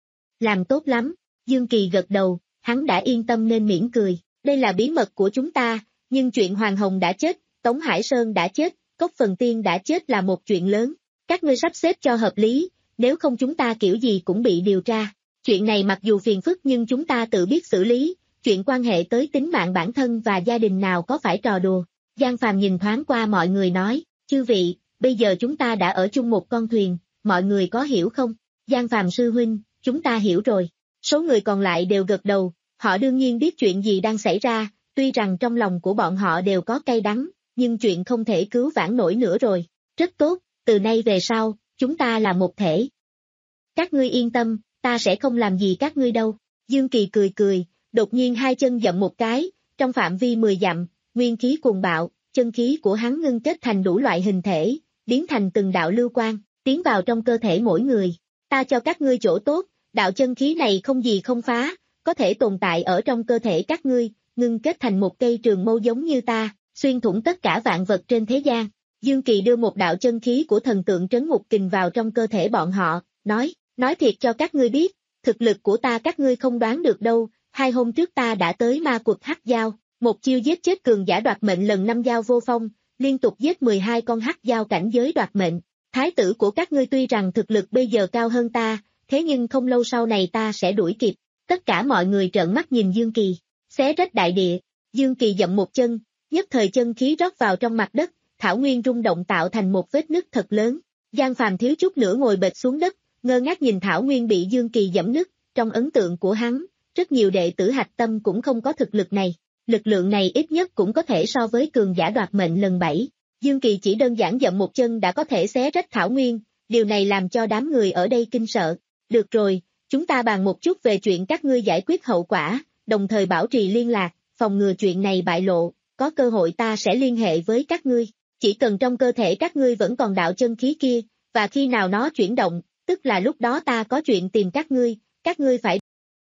Làm tốt lắm, Dương Kỳ gật đầu, hắn đã yên tâm nên mỉm cười, đây là bí mật của chúng ta, nhưng chuyện Hoàng Hồng đã chết, Tống Hải Sơn đã chết, Cốc Phần Tiên đã chết là một chuyện lớn, các ngươi sắp xếp cho hợp lý, nếu không chúng ta kiểu gì cũng bị điều tra. Chuyện này mặc dù phiền phức nhưng chúng ta tự biết xử lý, chuyện quan hệ tới tính mạng bản thân và gia đình nào có phải trò đùa. Giang Phàm nhìn thoáng qua mọi người nói, chư vị, bây giờ chúng ta đã ở chung một con thuyền, mọi người có hiểu không? Giang Phàm sư huynh, chúng ta hiểu rồi. Số người còn lại đều gật đầu, họ đương nhiên biết chuyện gì đang xảy ra, tuy rằng trong lòng của bọn họ đều có cay đắng, nhưng chuyện không thể cứu vãn nổi nữa rồi. Rất tốt, từ nay về sau, chúng ta là một thể. Các ngươi yên tâm, ta sẽ không làm gì các ngươi đâu. Dương Kỳ cười cười, đột nhiên hai chân dậm một cái, trong phạm vi mười dặm, nguyên khí cuồng bạo, chân khí của hắn ngưng kết thành đủ loại hình thể, biến thành từng đạo lưu quang, tiến vào trong cơ thể mỗi người. Ta cho các ngươi chỗ tốt, đạo chân khí này không gì không phá, có thể tồn tại ở trong cơ thể các ngươi, ngưng kết thành một cây trường mâu giống như ta, xuyên thủng tất cả vạn vật trên thế gian. Dương Kỳ đưa một đạo chân khí của thần tượng trấn ngục kình vào trong cơ thể bọn họ, nói, nói thiệt cho các ngươi biết, thực lực của ta các ngươi không đoán được đâu, hai hôm trước ta đã tới ma quật hắc giao, một chiêu giết chết cường giả đoạt mệnh lần năm giao vô phong, liên tục giết mười hai con hắc giao cảnh giới đoạt mệnh. Thái tử của các ngươi tuy rằng thực lực bây giờ cao hơn ta, thế nhưng không lâu sau này ta sẽ đuổi kịp. Tất cả mọi người trợn mắt nhìn Dương Kỳ, xé rách đại địa, Dương Kỳ dậm một chân, nhất thời chân khí rót vào trong mặt đất, thảo nguyên rung động tạo thành một vết nứt thật lớn. Giang Phàm thiếu chút nữa ngồi bệt xuống đất, ngơ ngác nhìn thảo nguyên bị Dương Kỳ dẫm nứt, trong ấn tượng của hắn, rất nhiều đệ tử hạch tâm cũng không có thực lực này, lực lượng này ít nhất cũng có thể so với cường giả đoạt mệnh lần bảy. Dương Kỳ chỉ đơn giản dậm một chân đã có thể xé rách thảo nguyên, điều này làm cho đám người ở đây kinh sợ. Được rồi, chúng ta bàn một chút về chuyện các ngươi giải quyết hậu quả, đồng thời bảo trì liên lạc, phòng ngừa chuyện này bại lộ, có cơ hội ta sẽ liên hệ với các ngươi. Chỉ cần trong cơ thể các ngươi vẫn còn đạo chân khí kia, và khi nào nó chuyển động, tức là lúc đó ta có chuyện tìm các ngươi, các ngươi phải.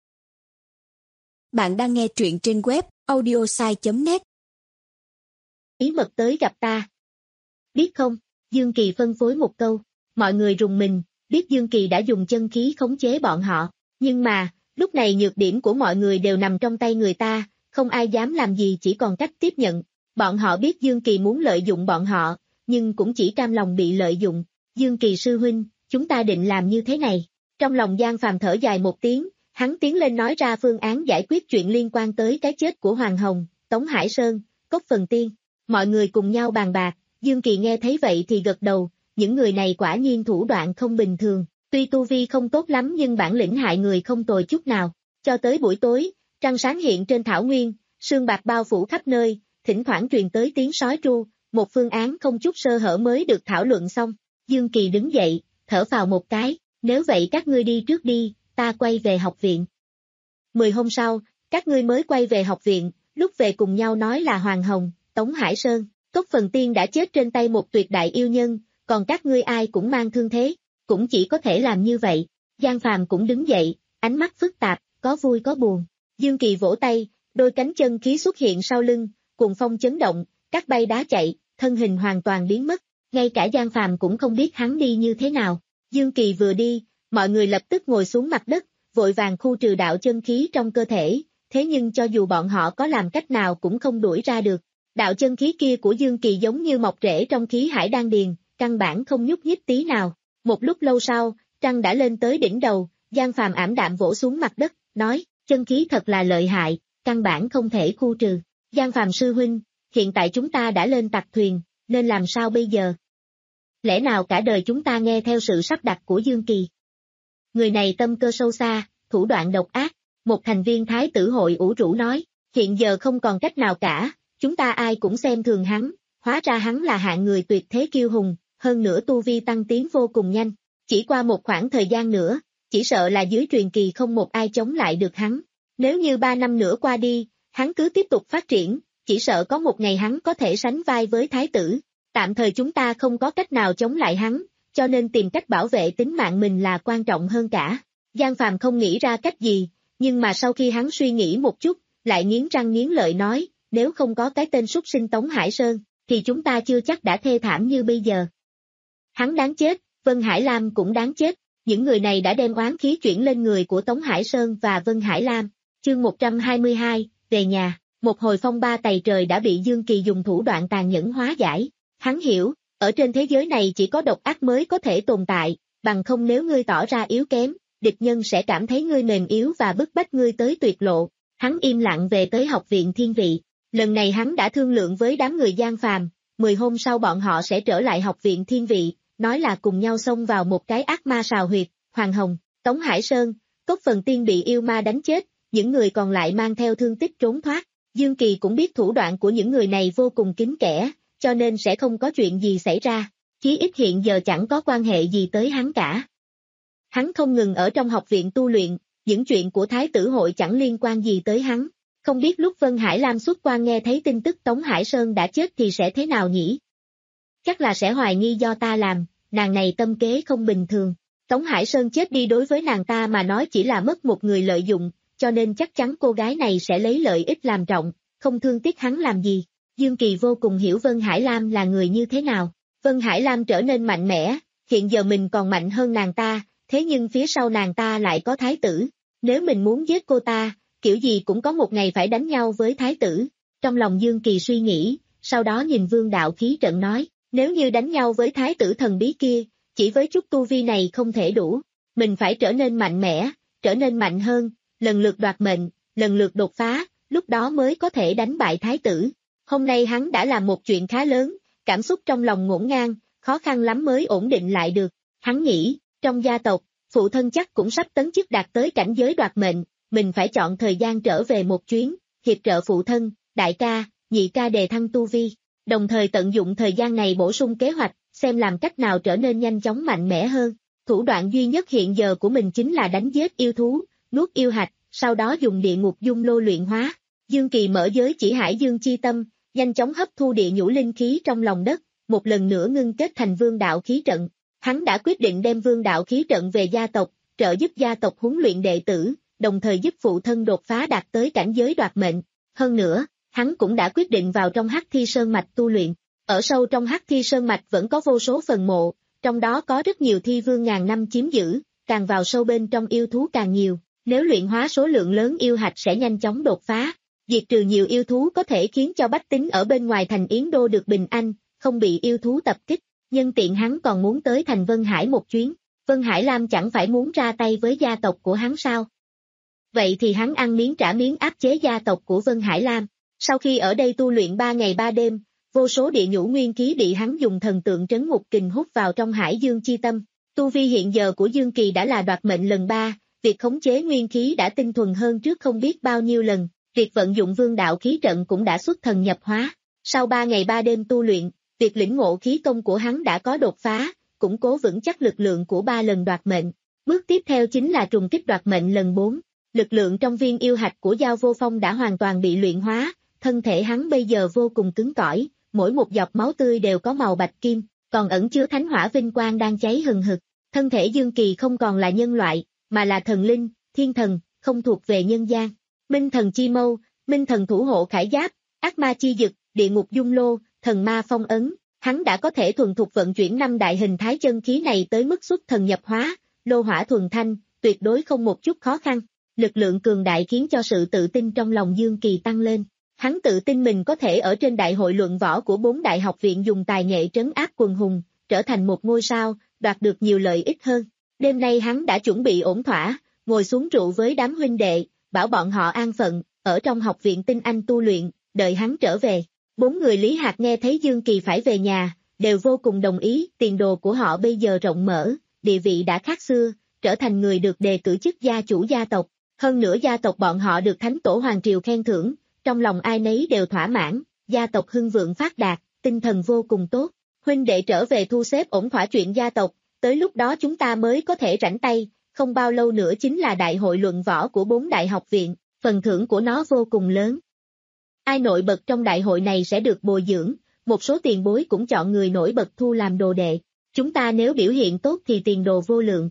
Bạn đang nghe truyện trên web audiosai chấm net. Bí mật tới gặp ta. Biết không? Dương Kỳ phân phối một câu, mọi người rùng mình, biết Dương Kỳ đã dùng chân khí khống chế bọn họ, nhưng mà, lúc này nhược điểm của mọi người đều nằm trong tay người ta, không ai dám làm gì chỉ còn cách tiếp nhận. Bọn họ biết Dương Kỳ muốn lợi dụng bọn họ, nhưng cũng chỉ cam lòng bị lợi dụng. Dương Kỳ sư huynh, chúng ta định làm như thế này. Trong lòng Giang Phàm thở dài một tiếng, hắn tiến lên nói ra phương án giải quyết chuyện liên quan tới cái chết của Hoàng Hồng, Tống Hải Sơn, Cốc Phần Tiên. Mọi người cùng nhau bàn bạc, Dương Kỳ nghe thấy vậy thì gật đầu, những người này quả nhiên thủ đoạn không bình thường, tuy tu vi không tốt lắm nhưng bản lĩnh hại người không tồi chút nào. Cho tới buổi tối, trăng sáng hiện trên thảo nguyên, sương bạc bao phủ khắp nơi, thỉnh thoảng truyền tới tiếng sói tru, một phương án không chút sơ hở mới được thảo luận xong. Dương Kỳ đứng dậy, thở phào một cái, nếu vậy các ngươi đi trước đi, ta quay về học viện. Mười hôm sau, các ngươi mới quay về học viện, lúc về cùng nhau nói là Hoàng Hồng, Tống Hải Sơn, Cốc Phần Tiên đã chết trên tay một tuyệt đại yêu nhân, còn các ngươi ai cũng mang thương thế, cũng chỉ có thể làm như vậy. Giang Phàm cũng đứng dậy, ánh mắt phức tạp, có vui có buồn. Dương Kỳ vỗ tay, đôi cánh chân khí xuất hiện sau lưng, cuồng phong chấn động, cát bay đá chạy, thân hình hoàn toàn biến mất, ngay cả Giang Phàm cũng không biết hắn đi như thế nào. Dương Kỳ vừa đi, mọi người lập tức ngồi xuống mặt đất, vội vàng khu trừ đạo chân khí trong cơ thể, thế nhưng cho dù bọn họ có làm cách nào cũng không đuổi ra được. Đạo chân khí kia của Dương Kỳ giống như mọc rễ trong khí hải đan điền, căn bản không nhúc nhích tí nào. Một lúc lâu sau, trăng đã lên tới đỉnh đầu, Giang Phàm ảm đạm vỗ xuống mặt đất, nói, chân khí thật là lợi hại, căn bản không thể khu trừ. Giang Phàm sư huynh, hiện tại chúng ta đã lên tặc thuyền, nên làm sao bây giờ? Lẽ nào cả đời chúng ta nghe theo sự sắp đặt của Dương Kỳ? Người này tâm cơ sâu xa, thủ đoạn độc ác, một thành viên thái tử hội ủ rũ nói, hiện giờ không còn cách nào cả, chúng ta ai cũng xem thường hắn, hóa ra hắn là hạng người tuyệt thế kiêu hùng, hơn nữa tu vi tăng tiến vô cùng nhanh, chỉ qua một khoảng thời gian nữa, chỉ sợ là dưới truyền kỳ không một ai chống lại được hắn. Nếu như ba năm nữa qua đi, hắn cứ tiếp tục phát triển, chỉ sợ có một ngày hắn có thể sánh vai với thái tử. Tạm thời chúng ta không có cách nào chống lại hắn, cho nên tìm cách bảo vệ tính mạng mình là quan trọng hơn cả. Giang Phàm không nghĩ ra cách gì, nhưng mà sau khi hắn suy nghĩ một chút, lại nghiến răng nghiến lợi nói, nếu không có cái tên súc sinh Tống Hải Sơn, thì chúng ta chưa chắc đã thê thảm như bây giờ. Hắn đáng chết, Vân Hải Lam cũng đáng chết, những người này đã đem oán khí chuyển lên người của Tống Hải Sơn và Vân Hải Lam. Chương một trăm hai mươi hai, về nhà, một hồi phong ba tày trời đã bị Dương Kỳ dùng thủ đoạn tàn nhẫn hóa giải. Hắn hiểu, ở trên thế giới này chỉ có độc ác mới có thể tồn tại, bằng không nếu ngươi tỏ ra yếu kém, địch nhân sẽ cảm thấy ngươi mềm yếu và bức bách ngươi tới tuyệt lộ. Hắn im lặng về tới học viện thiên vị, lần này hắn đã thương lượng với đám người Giang Phàm, mười hôm sau bọn họ sẽ trở lại học viện thiên vị, nói là cùng nhau xông vào một cái ác ma sào huyệt. Hoàng Hồng, Tống Hải Sơn, Cốc Phần Tiên bị yêu ma đánh chết, những người còn lại mang theo thương tích trốn thoát. Dương Kỳ cũng biết thủ đoạn của những người này vô cùng kín kẽ, cho nên sẽ không có chuyện gì xảy ra, chí ít hiện giờ chẳng có quan hệ gì tới hắn cả. Hắn không ngừng ở trong học viện tu luyện, những chuyện của Thái tử hội chẳng liên quan gì tới hắn, không biết lúc Vân Hải Lam xuất quan nghe thấy tin tức Tống Hải Sơn đã chết thì sẽ thế nào nhỉ? Chắc là sẽ hoài nghi do ta làm, nàng này tâm kế không bình thường. Tống Hải Sơn chết đi đối với nàng ta mà nói chỉ là mất một người lợi dụng, cho nên chắc chắn cô gái này sẽ lấy lợi ích làm trọng, không thương tiếc hắn làm gì. Dương Kỳ vô cùng hiểu Vân Hải Lam là người như thế nào. Vân Hải Lam trở nên mạnh mẽ, hiện giờ mình còn mạnh hơn nàng ta, thế nhưng phía sau nàng ta lại có thái tử. Nếu mình muốn giết cô ta, kiểu gì cũng có một ngày phải đánh nhau với thái tử. Trong lòng Dương Kỳ suy nghĩ, sau đó nhìn Vương Đạo Khí Trận nói, nếu như đánh nhau với thái tử thần bí kia, chỉ với chút tu vi này không thể đủ. Mình phải trở nên mạnh mẽ, trở nên mạnh hơn, lần lượt đoạt mệnh, lần lượt đột phá, lúc đó mới có thể đánh bại thái tử. Hôm nay hắn đã làm một chuyện khá lớn, cảm xúc trong lòng ngổn ngang, khó khăn lắm mới ổn định lại được. Hắn nghĩ, trong gia tộc, phụ thân chắc cũng sắp tấn chức đạt tới cảnh giới đoạt mệnh, mình phải chọn thời gian trở về một chuyến, hiệp trợ phụ thân, đại ca, nhị ca đề thăng tu vi, đồng thời tận dụng thời gian này bổ sung kế hoạch, xem làm cách nào trở nên nhanh chóng mạnh mẽ hơn. Thủ đoạn duy nhất hiện giờ của mình chính là đánh giết yêu thú, nuốt yêu hạch, sau đó dùng địa ngục dung lô luyện hóa. Dương Kỳ mở giới chỉ hải dương chi tâm, nhanh chóng hấp thu địa nhũ linh khí trong lòng đất, một lần nữa ngưng kết thành vương đạo khí trận. Hắn đã quyết định đem vương đạo khí trận về gia tộc, trợ giúp gia tộc huấn luyện đệ tử, đồng thời giúp phụ thân đột phá đạt tới cảnh giới đoạt mệnh. Hơn nữa, hắn cũng đã quyết định vào trong Hắc Thi Sơn Mạch tu luyện. Ở sâu trong Hắc Thi Sơn Mạch vẫn có vô số phần mộ, trong đó có rất nhiều thi vương ngàn năm chiếm giữ, càng vào sâu bên trong yêu thú càng nhiều. Nếu luyện hóa số lượng lớn yêu hạch sẽ nhanh chóng đột phá. Diệt trừ nhiều yêu thú có thể khiến cho bách tính ở bên ngoài thành Yến Đô được bình an, không bị yêu thú tập kích. Nhân tiện hắn còn muốn tới thành Vân Hải một chuyến. Vân Hải Lam chẳng phải muốn ra tay với gia tộc của hắn sao? Vậy thì hắn ăn miếng trả miếng áp chế gia tộc của Vân Hải Lam. Sau khi ở đây tu luyện ba ngày ba đêm, vô số địa nhũ nguyên khí bị hắn dùng thần tượng trấn ngục kình hút vào trong hải dương chi tâm. Tu vi hiện giờ của Dương Kỳ đã là đoạt mệnh lần ba, việc khống chế nguyên khí đã tinh thuần hơn trước không biết bao nhiêu lần. Việc vận dụng vương đạo khí trận cũng đã xuất thần nhập hóa. Sau ba ngày ba đêm tu luyện, việc lĩnh ngộ khí công của hắn đã có đột phá, củng cố vững chắc lực lượng của ba lần đoạt mệnh. Bước tiếp theo chính là trùng kích đoạt mệnh lần bốn. Lực lượng trong viên yêu hạch của Giao Vô Phong đã hoàn toàn bị luyện hóa, thân thể hắn bây giờ vô cùng cứng cỏi, mỗi một giọt máu tươi đều có màu bạch kim, còn ẩn chứa thánh hỏa vinh quang đang cháy hừng hực. Thân thể Dương Kỳ không còn là nhân loại, mà là thần linh, thiên thần, không thuộc về nhân gian. Minh thần chi mâu, minh thần thủ hộ khải giáp, ác ma chi dực, địa ngục dung lô, thần ma phong ấn, hắn đã có thể thuần thục vận chuyển năm đại hình thái chân khí này tới mức xuất thần nhập hóa, lô hỏa thuần thanh, tuyệt đối không một chút khó khăn. Lực lượng cường đại khiến cho sự tự tin trong lòng Dương Kỳ tăng lên. Hắn tự tin mình có thể ở trên đại hội luận võ của bốn đại học viện dùng tài nghệ trấn áp quần hùng, trở thành một ngôi sao, đoạt được nhiều lợi ích hơn. Đêm nay hắn đã chuẩn bị ổn thỏa, ngồi xuống rượu với đám huynh đệ, bảo bọn họ an phận, ở trong học viện tinh anh tu luyện, đợi hắn trở về. Bốn người Lý Hạc nghe thấy Dương Kỳ phải về nhà, đều vô cùng đồng ý, tiền đồ của họ bây giờ rộng mở, địa vị đã khác xưa, trở thành người được đề cử chức gia chủ gia tộc. Hơn nữa gia tộc bọn họ được Thánh Tổ Hoàng Triều khen thưởng, trong lòng ai nấy đều thỏa mãn, gia tộc hưng vượng phát đạt, tinh thần vô cùng tốt. Huynh đệ trở về thu xếp ổn thỏa chuyện gia tộc, tới lúc đó chúng ta mới có thể rảnh tay, không bao lâu nữa chính là đại hội luận võ của bốn đại học viện, phần thưởng của nó vô cùng lớn. Ai nổi bật trong đại hội này sẽ được bồi dưỡng, một số tiền bối cũng chọn người nổi bật thu làm đồ đệ. Chúng ta nếu biểu hiện tốt thì tiền đồ vô lượng.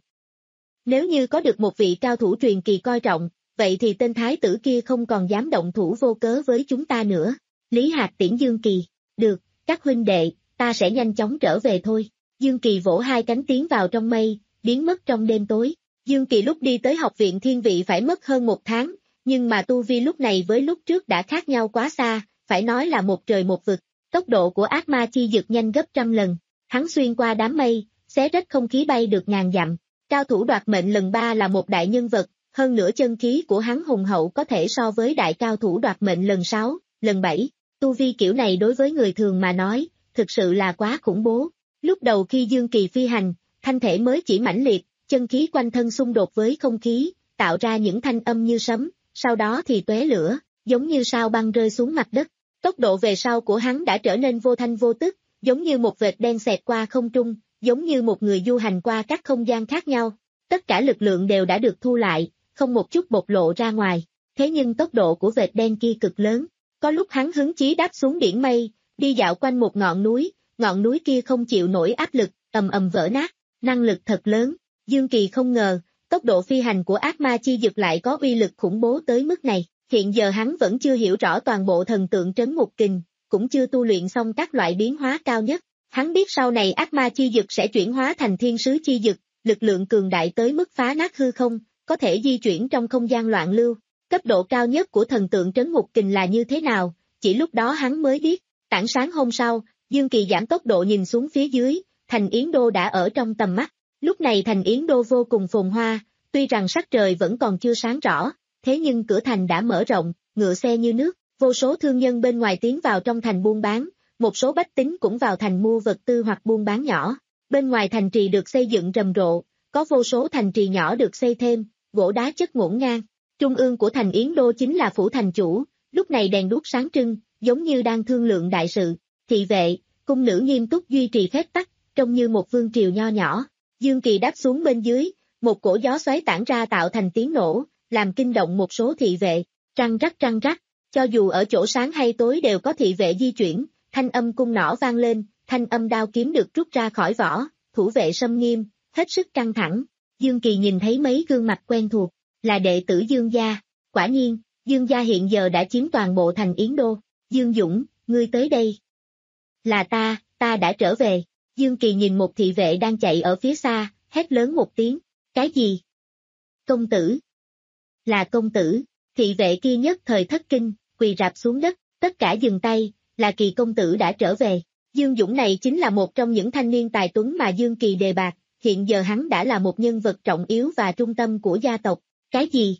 Nếu như có được một vị cao thủ truyền kỳ coi trọng, vậy thì tên thái tử kia không còn dám động thủ vô cớ với chúng ta nữa. Lý Hạc tiễn Dương Kỳ, được, các huynh đệ, ta sẽ nhanh chóng trở về thôi. Dương Kỳ vỗ hai cánh tiến vào trong mây, biến mất trong đêm tối. Dương Kỳ lúc đi tới học viện thiên vị phải mất hơn một tháng, nhưng mà tu vi lúc này với lúc trước đã khác nhau quá xa, phải nói là một trời một vực. Tốc độ của ác ma chi dực nhanh gấp trăm lần, hắn xuyên qua đám mây, xé rách không khí bay được ngàn dặm. Cao thủ đoạt mệnh lần ba là một đại nhân vật, hơn nữa chân khí của hắn hùng hậu có thể so với đại cao thủ đoạt mệnh lần sáu, lần bảy. Tu vi kiểu này đối với người thường mà nói, thực sự là quá khủng bố. Lúc đầu khi Dương Kỳ phi hành, thanh thể mới chỉ mãnh liệt, chân khí quanh thân xung đột với không khí, tạo ra những thanh âm như sấm, sau đó thì tóe lửa, giống như sao băng rơi xuống mặt đất. Tốc độ về sau của hắn đã trở nên vô thanh vô tức, giống như một vệt đen xẹt qua không trung, giống như một người du hành qua các không gian khác nhau. Tất cả lực lượng đều đã được thu lại, không một chút bộc lộ ra ngoài. Thế nhưng tốc độ của vệt đen kia cực lớn. Có lúc hắn hứng chí đáp xuống biển mây, đi dạo quanh một ngọn núi, ngọn núi kia không chịu nổi áp lực, ầm ầm vỡ nát, năng lực thật lớn. Dương Kỳ không ngờ, tốc độ phi hành của ác ma chi dực lại có uy lực khủng bố tới mức này. Hiện giờ hắn vẫn chưa hiểu rõ toàn bộ thần tượng trấn ngục kình, cũng chưa tu luyện xong các loại biến hóa cao nhất. Hắn biết sau này ác ma chi dực sẽ chuyển hóa thành thiên sứ chi dực, lực lượng cường đại tới mức phá nát hư không, có thể di chuyển trong không gian loạn lưu. Cấp độ cao nhất của thần tượng trấn ngục kình là như thế nào, chỉ lúc đó hắn mới biết. Tảng sáng hôm sau, Dương Kỳ giảm tốc độ nhìn xuống phía dưới, thành Yến Đô đã ở trong tầm mắt. Lúc này thành Yến Đô vô cùng phồn hoa, tuy rằng sắc trời vẫn còn chưa sáng rõ, thế nhưng cửa thành đã mở rộng, ngựa xe như nước, vô số thương nhân bên ngoài tiến vào trong thành buôn bán, một số bách tính cũng vào thành mua vật tư hoặc buôn bán nhỏ. Bên ngoài thành trì được xây dựng rầm rộ, có vô số thành trì nhỏ được xây thêm, gỗ đá chất ngổn ngang. Trung ương của thành Yến Đô chính là phủ thành chủ, lúc này đèn đuốc sáng trưng, giống như đang thương lượng đại sự. Thị vệ, cung nữ nghiêm túc duy trì phép tắc, trông như một vương triều nho nhỏ. Dương Kỳ đáp xuống bên dưới, một cổ gió xoáy tản ra tạo thành tiếng nổ, làm kinh động một số thị vệ. Trăng rắc trăng rắc, cho dù ở chỗ sáng hay tối đều có thị vệ di chuyển, thanh âm cung nỏ vang lên, thanh âm đao kiếm được rút ra khỏi vỏ, thủ vệ xâm nghiêm, hết sức căng thẳng. Dương Kỳ nhìn thấy mấy gương mặt quen thuộc, là đệ tử Dương gia. Quả nhiên, Dương gia hiện giờ đã chiếm toàn bộ thành Yến Đô. Dương Dũng, ngươi tới đây. Là ta, ta đã trở về. Dương Kỳ nhìn một thị vệ đang chạy ở phía xa, hét lớn một tiếng. Cái gì? Công tử. Là công tử. Thị vệ kia nhất thời thất kinh, quỳ rạp xuống đất, tất cả dừng tay, là Kỳ công tử đã trở về. Dương Dũng này chính là một trong những thanh niên tài tuấn mà Dương Kỳ đề bạt, hiện giờ hắn đã là một nhân vật trọng yếu và trung tâm của gia tộc. Cái gì?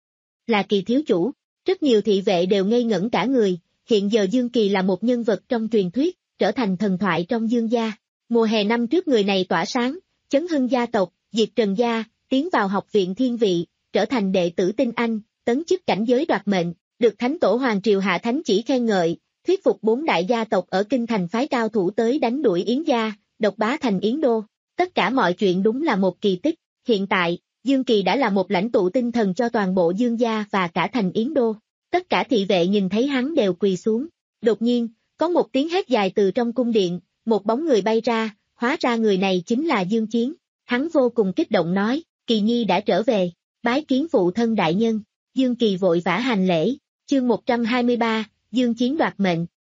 Là Kỳ thiếu chủ. Rất nhiều thị vệ đều ngây ngẩn cả người, hiện giờ Dương Kỳ là một nhân vật trong truyền thuyết, trở thành thần thoại trong Dương gia. Mùa hè năm trước người này tỏa sáng, chấn hưng gia tộc, diệt Trần gia, tiến vào học viện thiên vị, trở thành đệ tử tinh anh, tấn chức cảnh giới đoạt mệnh, được Thánh Tổ Hoàng Triều hạ thánh chỉ khen ngợi, thuyết phục bốn đại gia tộc ở kinh thành phái cao thủ tới đánh đuổi Yến gia, độc bá thành Yến Đô. Tất cả mọi chuyện đúng là một kỳ tích. Hiện tại, Dương Kỳ đã là một lãnh tụ tinh thần cho toàn bộ Dương gia và cả thành Yến Đô. Tất cả thị vệ nhìn thấy hắn đều quỳ xuống. Đột nhiên, có một tiếng hét dài từ trong cung điện, một bóng người bay ra, hóa ra người này chính là Dương Chiến. Hắn vô cùng kích động nói, Kỳ nhi đã trở về, bái kiến phụ thân đại nhân. Dương Kỳ vội vã hành lễ. Chương một trăm hai mươi ba, Dương Chiến đoạt mệnh.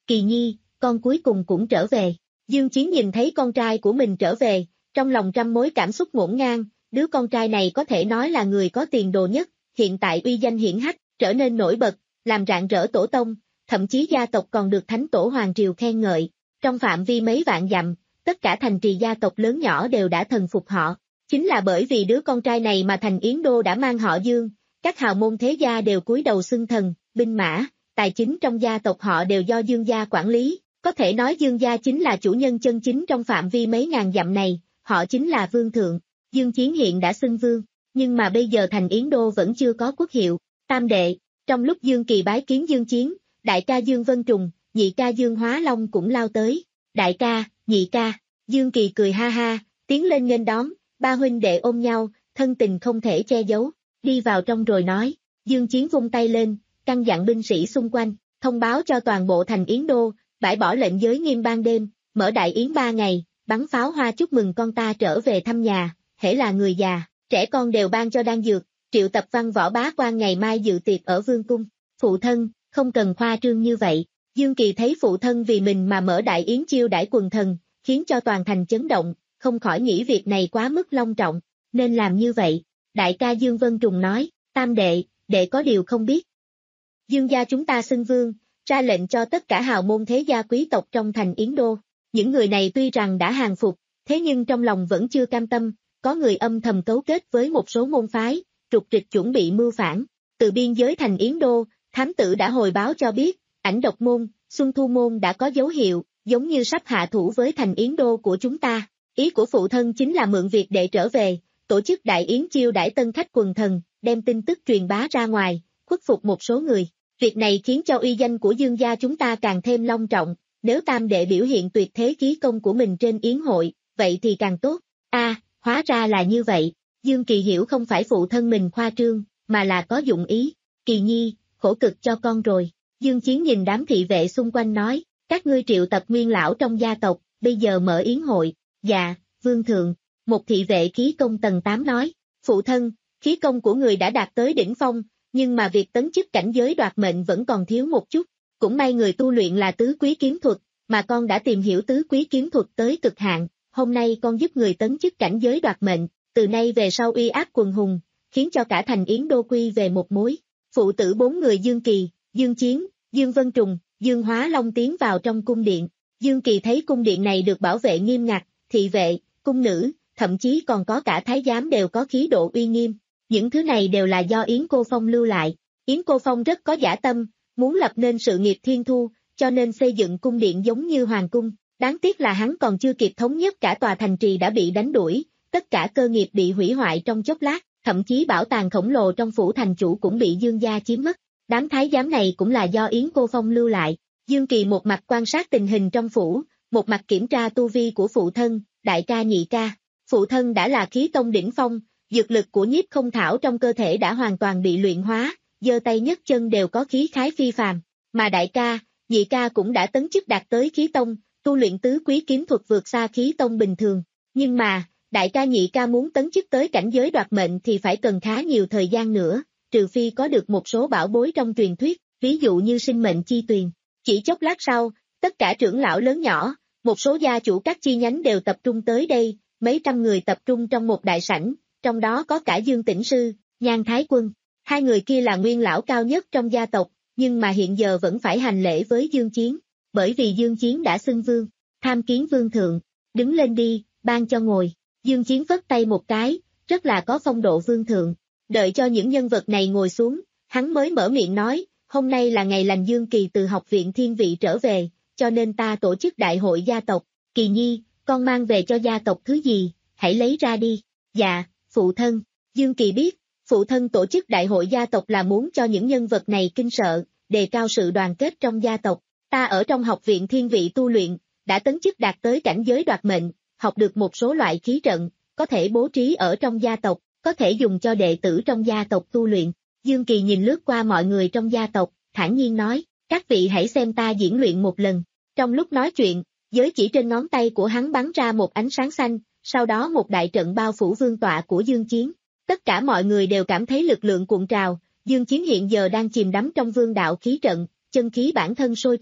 Kỳ nhi, con cuối cùng cũng trở về. Dương Chiến nhìn thấy con trai của mình trở về, trong lòng trăm mối cảm xúc ngổn ngang, đứa con trai này có thể nói là người có tiền đồ nhất, hiện tại uy danh hiển hách, trở nên nổi bật, làm rạng rỡ tổ tông, thậm chí gia tộc còn được thánh tổ hoàng triều khen ngợi. Trong phạm vi mấy vạn dặm, tất cả thành trì gia tộc lớn nhỏ đều đã thần phục họ. Chính là bởi vì đứa con trai này mà thành Yến Đô đã mang họ Dương, các hào môn thế gia đều cúi đầu xưng thần, binh mã, tài chính trong gia tộc họ đều do Dương gia quản lý. Có thể nói Dương gia chính là chủ nhân chân chính trong phạm vi mấy ngàn dặm này, họ chính là vương thượng. Dương Chiến hiện đã xưng vương, nhưng mà bây giờ thành Yến Đô vẫn chưa có quốc hiệu. Tam đệ, trong lúc Dương Kỳ bái kiến Dương Chiến, đại ca Dương Vân Trùng, nhị ca Dương Hóa Long cũng lao tới. Đại ca, nhị ca, Dương Kỳ cười ha ha, tiến lên nghênh đón, ba huynh đệ ôm nhau, thân tình không thể che giấu. Đi vào trong rồi nói, Dương Chiến vung tay lên, căn dặn binh sĩ xung quanh, thông báo cho toàn bộ thành Yến Đô, bãi bỏ lệnh giới nghiêm ban đêm, mở đại yến ba ngày, bắn pháo hoa chúc mừng con ta trở về thăm nhà, hễ là người già, trẻ con đều ban cho đan dược, triệu tập văn võ bá quan ngày mai dự tiệc ở vương cung. Phụ thân, không cần khoa trương như vậy. Dương Kỳ thấy phụ thân vì mình mà mở đại yến chiêu đãi quần thần, khiến cho toàn thành chấn động, không khỏi nghĩ việc này quá mức long trọng, nên làm như vậy. Đại ca Dương Vân Trùng nói, tam đệ, đệ có điều không biết. Dương gia chúng ta xưng vương, ra lệnh cho tất cả hào môn thế gia quý tộc trong thành Yến Đô. Những người này tuy rằng đã hàng phục, thế nhưng trong lòng vẫn chưa cam tâm, có người âm thầm cấu kết với một số môn phái, trục trịch chuẩn bị mưu phản. Từ biên giới thành Yến Đô, thám tử đã hồi báo cho biết, Ảnh Độc môn, Xuân Thu môn đã có dấu hiệu, giống như sắp hạ thủ với thành Yến Đô của chúng ta. Ý của phụ thân chính là mượn việc đệ trở về, tổ chức đại yến chiêu đãi tân khách quần thần, đem tin tức truyền bá ra ngoài, khuất phục một số người. Việc này khiến cho uy danh của Dương gia chúng ta càng thêm long trọng, nếu tam đệ biểu hiện tuyệt thế khí công của mình trên yến hội, vậy thì càng tốt. A, à, hóa ra là như vậy. Dương Kỳ hiểu không phải phụ thân mình khoa trương, mà là có dụng ý. Kỳ nhi, khổ cực cho con rồi. Dương Chiến nhìn đám thị vệ xung quanh nói, các ngươi triệu tập nguyên lão trong gia tộc, bây giờ mở yến hội. Dạ, vương thượng. Một thị vệ khí công tầng tám nói, phụ thân, khí công của người đã đạt tới đỉnh phong, nhưng mà việc tấn chức cảnh giới đoạt mệnh vẫn còn thiếu một chút. Cũng may người tu luyện là tứ quý kiếm thuật, mà con đã tìm hiểu tứ quý kiếm thuật tới cực hạn. Hôm nay con giúp người tấn chức cảnh giới đoạt mệnh, từ nay về sau uy áp quần hùng, khiến cho cả thành Yến Đô quy về một mối. Phụ tử bốn người Dương Kỳ, Dương Chiến, Dương Vân Trùng, Dương Hóa Long tiến vào trong cung điện. Dương Kỳ thấy cung điện này được bảo vệ nghiêm ngặt, thị vệ, cung nữ, thậm chí còn có cả thái giám đều có khí độ uy nghiêm. Những thứ này đều là do Yến Cô Phong lưu lại. Yến Cô Phong rất có dã tâm, muốn lập nên sự nghiệp thiên thu, cho nên xây dựng cung điện giống như hoàng cung. Đáng tiếc là hắn còn chưa kịp thống nhất cả tòa thành trì đã bị đánh đuổi, tất cả cơ nghiệp bị hủy hoại trong chốc lát, thậm chí bảo tàng khổng lồ trong phủ thành chủ cũng bị Dương gia chiếm mất. Đám thái giám này cũng là do Yến Cô Phong lưu lại. Dương Kỳ một mặt quan sát tình hình trong phủ, một mặt kiểm tra tu vi của phụ thân, đại ca nhị ca. Phụ thân đã là khí tông đỉnh phong, dược lực của Nhiếp Không Thảo trong cơ thể đã hoàn toàn bị luyện hóa, giơ tay nhấc chân đều có khí khái phi phàm, mà đại ca, nhị ca cũng đã tấn chức đạt tới khí tông, tu luyện tứ quý kiếm thuật vượt xa khí tông bình thường. Nhưng mà, đại ca nhị ca muốn tấn chức tới cảnh giới đoạt mệnh thì phải cần khá nhiều thời gian nữa, trừ phi có được một số bảo bối trong truyền thuyết, ví dụ như sinh mệnh chi tuyền. Chỉ chốc lát sau, tất cả trưởng lão lớn nhỏ, một số gia chủ các chi nhánh đều tập trung tới đây, mấy trăm người tập trung trong một đại sảnh, trong đó có cả Dương Tĩnh Sư, Nhan Thái Quân. Hai người kia là nguyên lão cao nhất trong gia tộc, nhưng mà hiện giờ vẫn phải hành lễ với Dương Chiến, bởi vì Dương Chiến đã xưng vương, tham kiến vương thượng, đứng lên đi, ban cho ngồi. Dương Chiến vất tay một cái, rất là có phong độ vương thượng. Đợi cho những nhân vật này ngồi xuống, hắn mới mở miệng nói, hôm nay là ngày lành Dương Kỳ từ học viện thiên vị trở về, cho nên ta tổ chức đại hội gia tộc. Kỳ nhi, con mang về cho gia tộc thứ gì, hãy lấy ra đi. Dạ, phụ thân. Dương Kỳ biết, phụ thân tổ chức đại hội gia tộc là muốn cho những nhân vật này kinh sợ, đề cao sự đoàn kết trong gia tộc. Ta ở trong học viện thiên vị tu luyện, đã tấn chức đạt tới cảnh giới đoạt mệnh, học được một số loại khí trận, có thể bố trí ở trong gia tộc, có thể dùng cho đệ tử trong gia tộc tu luyện. Dương Kỳ nhìn lướt qua mọi người trong gia tộc, thản nhiên nói, các vị hãy xem ta diễn luyện một lần. Trong lúc nói chuyện, giới chỉ trên ngón tay của hắn bắn ra một ánh sáng xanh, sau đó một đại trận bao phủ vương tọa của Dương Chiến. Tất cả mọi người đều cảm thấy lực lượng cuộn trào, Dương Chiến hiện giờ đang chìm đắm trong vương đạo khí trận, chân khí bản thân sôi trào,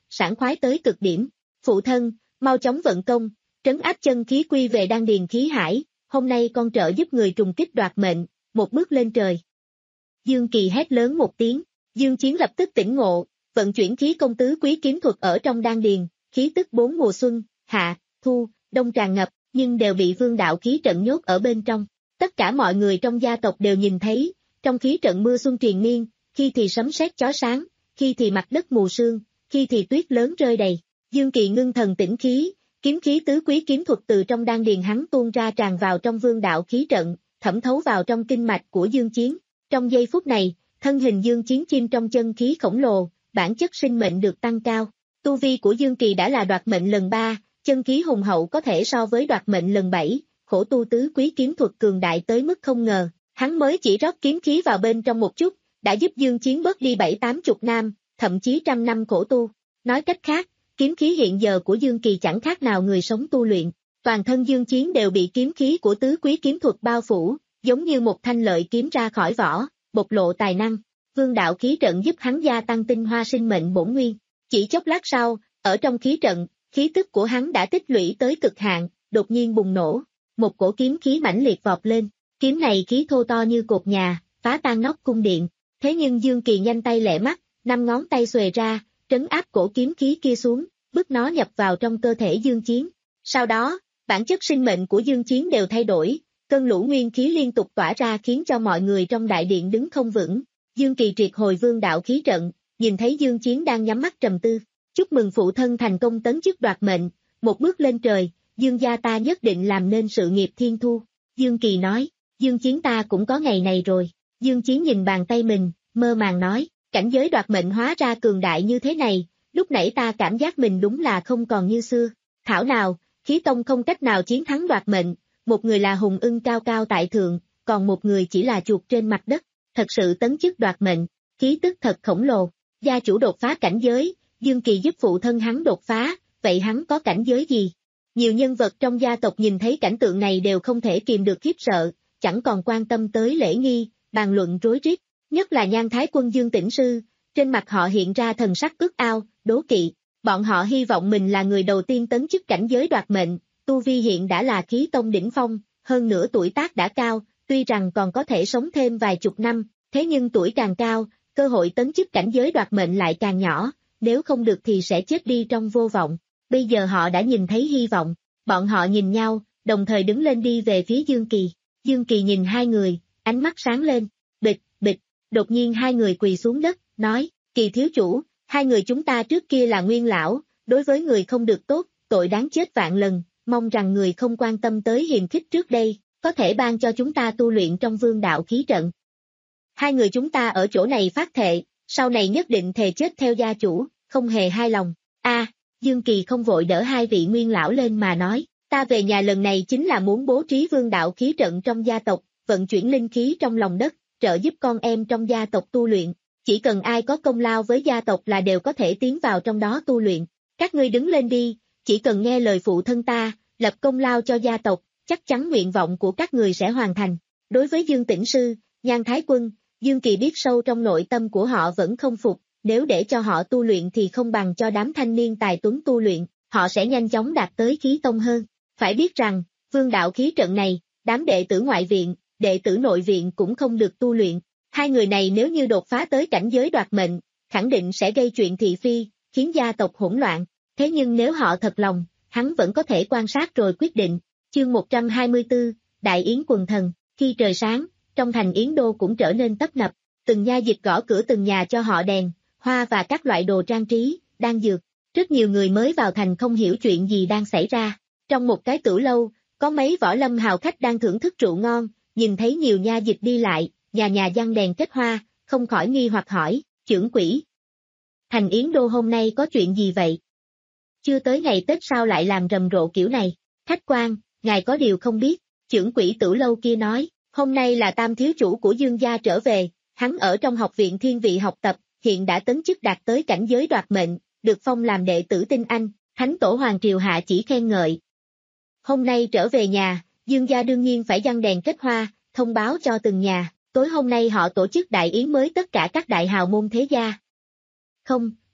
sảng khoái tới cực điểm. Phụ thân, mau chóng vận công, trấn áp chân khí quy về đan điền khí hải, hôm nay con trợ giúp người trùng kích đoạt mệnh, một bước lên trời. Dương Kỳ hét lớn một tiếng, Dương Chiến lập tức tỉnh ngộ, vận chuyển khí công tứ quý kiếm thuật ở trong đan điền, khí tức bốn mùa xuân, hạ, thu, đông tràn ngập, nhưng đều bị vương đạo khí trận nhốt ở bên trong. Tất cả mọi người trong gia tộc đều nhìn thấy, trong khí trận mưa xuân triền miên, khi thì sấm sét chói sáng, khi thì mặt đất mù sương, khi thì tuyết lớn rơi đầy. Dương Kỳ ngưng thần tĩnh khí, kiếm khí tứ quý kiếm thuật từ trong đan điền hắn tuôn ra tràn vào trong vương đạo khí trận, thẩm thấu vào trong kinh mạch của Dương Chiến. Trong giây phút này, thân hình Dương Chiến chìm trong chân khí khổng lồ, bản chất sinh mệnh được tăng cao. Tu vi của Dương Kỳ đã là đoạt mệnh lần ba, chân khí hùng hậu có thể so với đoạt mệnh lần bảy, khổ tu tứ quý kiếm thuật cường đại tới mức không ngờ. Hắn mới chỉ rót kiếm khí vào bên trong một chút, đã giúp Dương Chiến bớt đi bảy tám chục năm, thậm chí trăm năm khổ tu. Nói cách khác, kiếm khí hiện giờ của Dương Kỳ chẳng khác nào người sống tu luyện. Toàn thân Dương Chiến đều bị kiếm khí của tứ quý kiếm thuật bao phủ, giống như một thanh lợi kiếm ra khỏi vỏ, bộc lộ tài năng. Vương đạo khí trận giúp hắn gia tăng tinh hoa sinh mệnh bổn nguyên. Chỉ chốc lát sau, ở trong khí trận, khí tức của hắn đã tích lũy tới cực hạn, đột nhiên bùng nổ. Một cổ kiếm khí mãnh liệt vọt lên. Kiếm này khí thô to như cột nhà, phá tan nóc cung điện. Thế nhưng Dương Kỳ nhanh tay lẹ mắt, năm ngón tay xuề ra, trấn áp cổ kiếm khí kia xuống, bức nó nhập vào trong cơ thể Dương Chiến. Sau đó, bản chất sinh mệnh của Dương Chiến đều thay đổi, cơn lũ nguyên khí liên tục tỏa ra khiến cho mọi người trong đại điện đứng không vững. Dương Kỳ triệt hồi vương đạo khí trận, nhìn thấy Dương Chiến đang nhắm mắt trầm tư. Chúc mừng phụ thân thành công tấn chức đoạt mệnh, một bước lên trời, Dương gia ta nhất định làm nên sự nghiệp thiên thu. Dương Kỳ nói, Dương Chiến ta cũng có ngày này rồi. Dương Chiến nhìn bàn tay mình, mơ màng nói, cảnh giới đoạt mệnh hóa ra cường đại như thế này, lúc nãy ta cảm giác mình đúng là không còn như xưa. Thảo nào, khí tông không cách nào chiến thắng đoạt mệnh, một người là hùng ưng cao cao tại thượng, còn một người chỉ là chuột trên mặt đất, thật sự tấn chức đoạt mệnh, khí tức thật khổng lồ. Gia chủ đột phá cảnh giới, Dương Kỳ giúp phụ thân hắn đột phá, vậy hắn có cảnh giới gì? Nhiều nhân vật trong gia tộc nhìn thấy cảnh tượng này đều không thể kìm được khiếp sợ, chẳng còn quan tâm tới lễ nghi, bàn luận rối rít, nhất là Nhan Thái Quân Dương Tĩnh Sư, trên mặt họ hiện ra thần sắc ước ao, đố kỵ, bọn họ hy vọng mình là người đầu tiên tấn chức cảnh giới đoạt mệnh, tu vi hiện đã là khí tông đỉnh phong, hơn nữa tuổi tác đã cao, tuy rằng còn có thể sống thêm vài chục năm, thế nhưng tuổi càng cao, cơ hội tấn chức cảnh giới đoạt mệnh lại càng nhỏ, nếu không được thì sẽ chết đi trong vô vọng. Bây giờ họ đã nhìn thấy hy vọng, bọn họ nhìn nhau, đồng thời đứng lên đi về phía Dương Kỳ. Dương Kỳ nhìn hai người, ánh mắt sáng lên, bịch, bịch, đột nhiên hai người quỳ xuống đất, nói, Kỳ thiếu chủ, hai người chúng ta trước kia là nguyên lão, đối với người không được tốt, tội đáng chết vạn lần, mong rằng người không quan tâm tới hiềm khích trước đây, có thể ban cho chúng ta tu luyện trong vương đạo khí trận. Hai người chúng ta ở chỗ này phát thệ, sau này nhất định thề chết theo gia chủ, không hề hai lòng. A, Dương Kỳ không vội đỡ hai vị nguyên lão lên mà nói, ta về nhà lần này chính là muốn bố trí vương đạo khí trận trong gia tộc, vận chuyển linh khí trong lòng đất, trợ giúp con em trong gia tộc tu luyện, chỉ cần ai có công lao với gia tộc là đều có thể tiến vào trong đó tu luyện. Các ngươi đứng lên đi, chỉ cần nghe lời phụ thân ta, lập công lao cho gia tộc, chắc chắn nguyện vọng của các người sẽ hoàn thành. Đối với Dương Tĩnh Sư, Nhan Thái Quân, Dương Kỳ biết sâu trong nội tâm của họ vẫn không phục, nếu để cho họ tu luyện thì không bằng cho đám thanh niên tài tuấn tu luyện, họ sẽ nhanh chóng đạt tới khí tông hơn. Phải biết rằng, vương đạo khí trận này, đám đệ tử ngoại viện, đệ tử nội viện cũng không được tu luyện. Hai người này nếu như đột phá tới cảnh giới đoạt mệnh, khẳng định sẽ gây chuyện thị phi, khiến gia tộc hỗn loạn. Thế nhưng nếu họ thật lòng, hắn vẫn có thể quan sát rồi quyết định. Chương một trăm hai mươi tư, Đại Yến Quần Thần. Khi trời sáng, trong thành Yến Đô cũng trở nên tấp nập, từng nha dịch gõ cửa từng nhà cho họ đèn, hoa và các loại đồ trang trí, đan dược. Rất nhiều người mới vào thành không hiểu chuyện gì đang xảy ra. Trong một cái tửu lâu, có mấy võ lâm hào khách đang thưởng thức rượu ngon, nhìn thấy nhiều nha dịch đi lại, nhà nhà giăng đèn kết hoa, không khỏi nghi hoặc hỏi, trưởng quỹ. Thành Yến Đô hôm nay có chuyện gì vậy? Chưa tới ngày Tết sao lại làm rầm rộ kiểu này? Khách quan, ngài có điều không biết, trưởng quỹ tửu lâu kia nói, hôm nay là tam thiếu chủ của Dương gia trở về, hắn ở trong học viện thiên vị học tập, hiện đã tấn chức đạt tới cảnh giới đoạt mệnh, được phong làm đệ tử tinh anh, thánh tổ hoàng triều hạ chỉ khen ngợi. Hôm nay trở về nhà, Dương gia đương nhiên phải giăng đèn kết hoa, thông báo cho từng nhà, tối hôm nay họ tổ chức đại yến mới tất cả các đại hào môn thế gia. Không,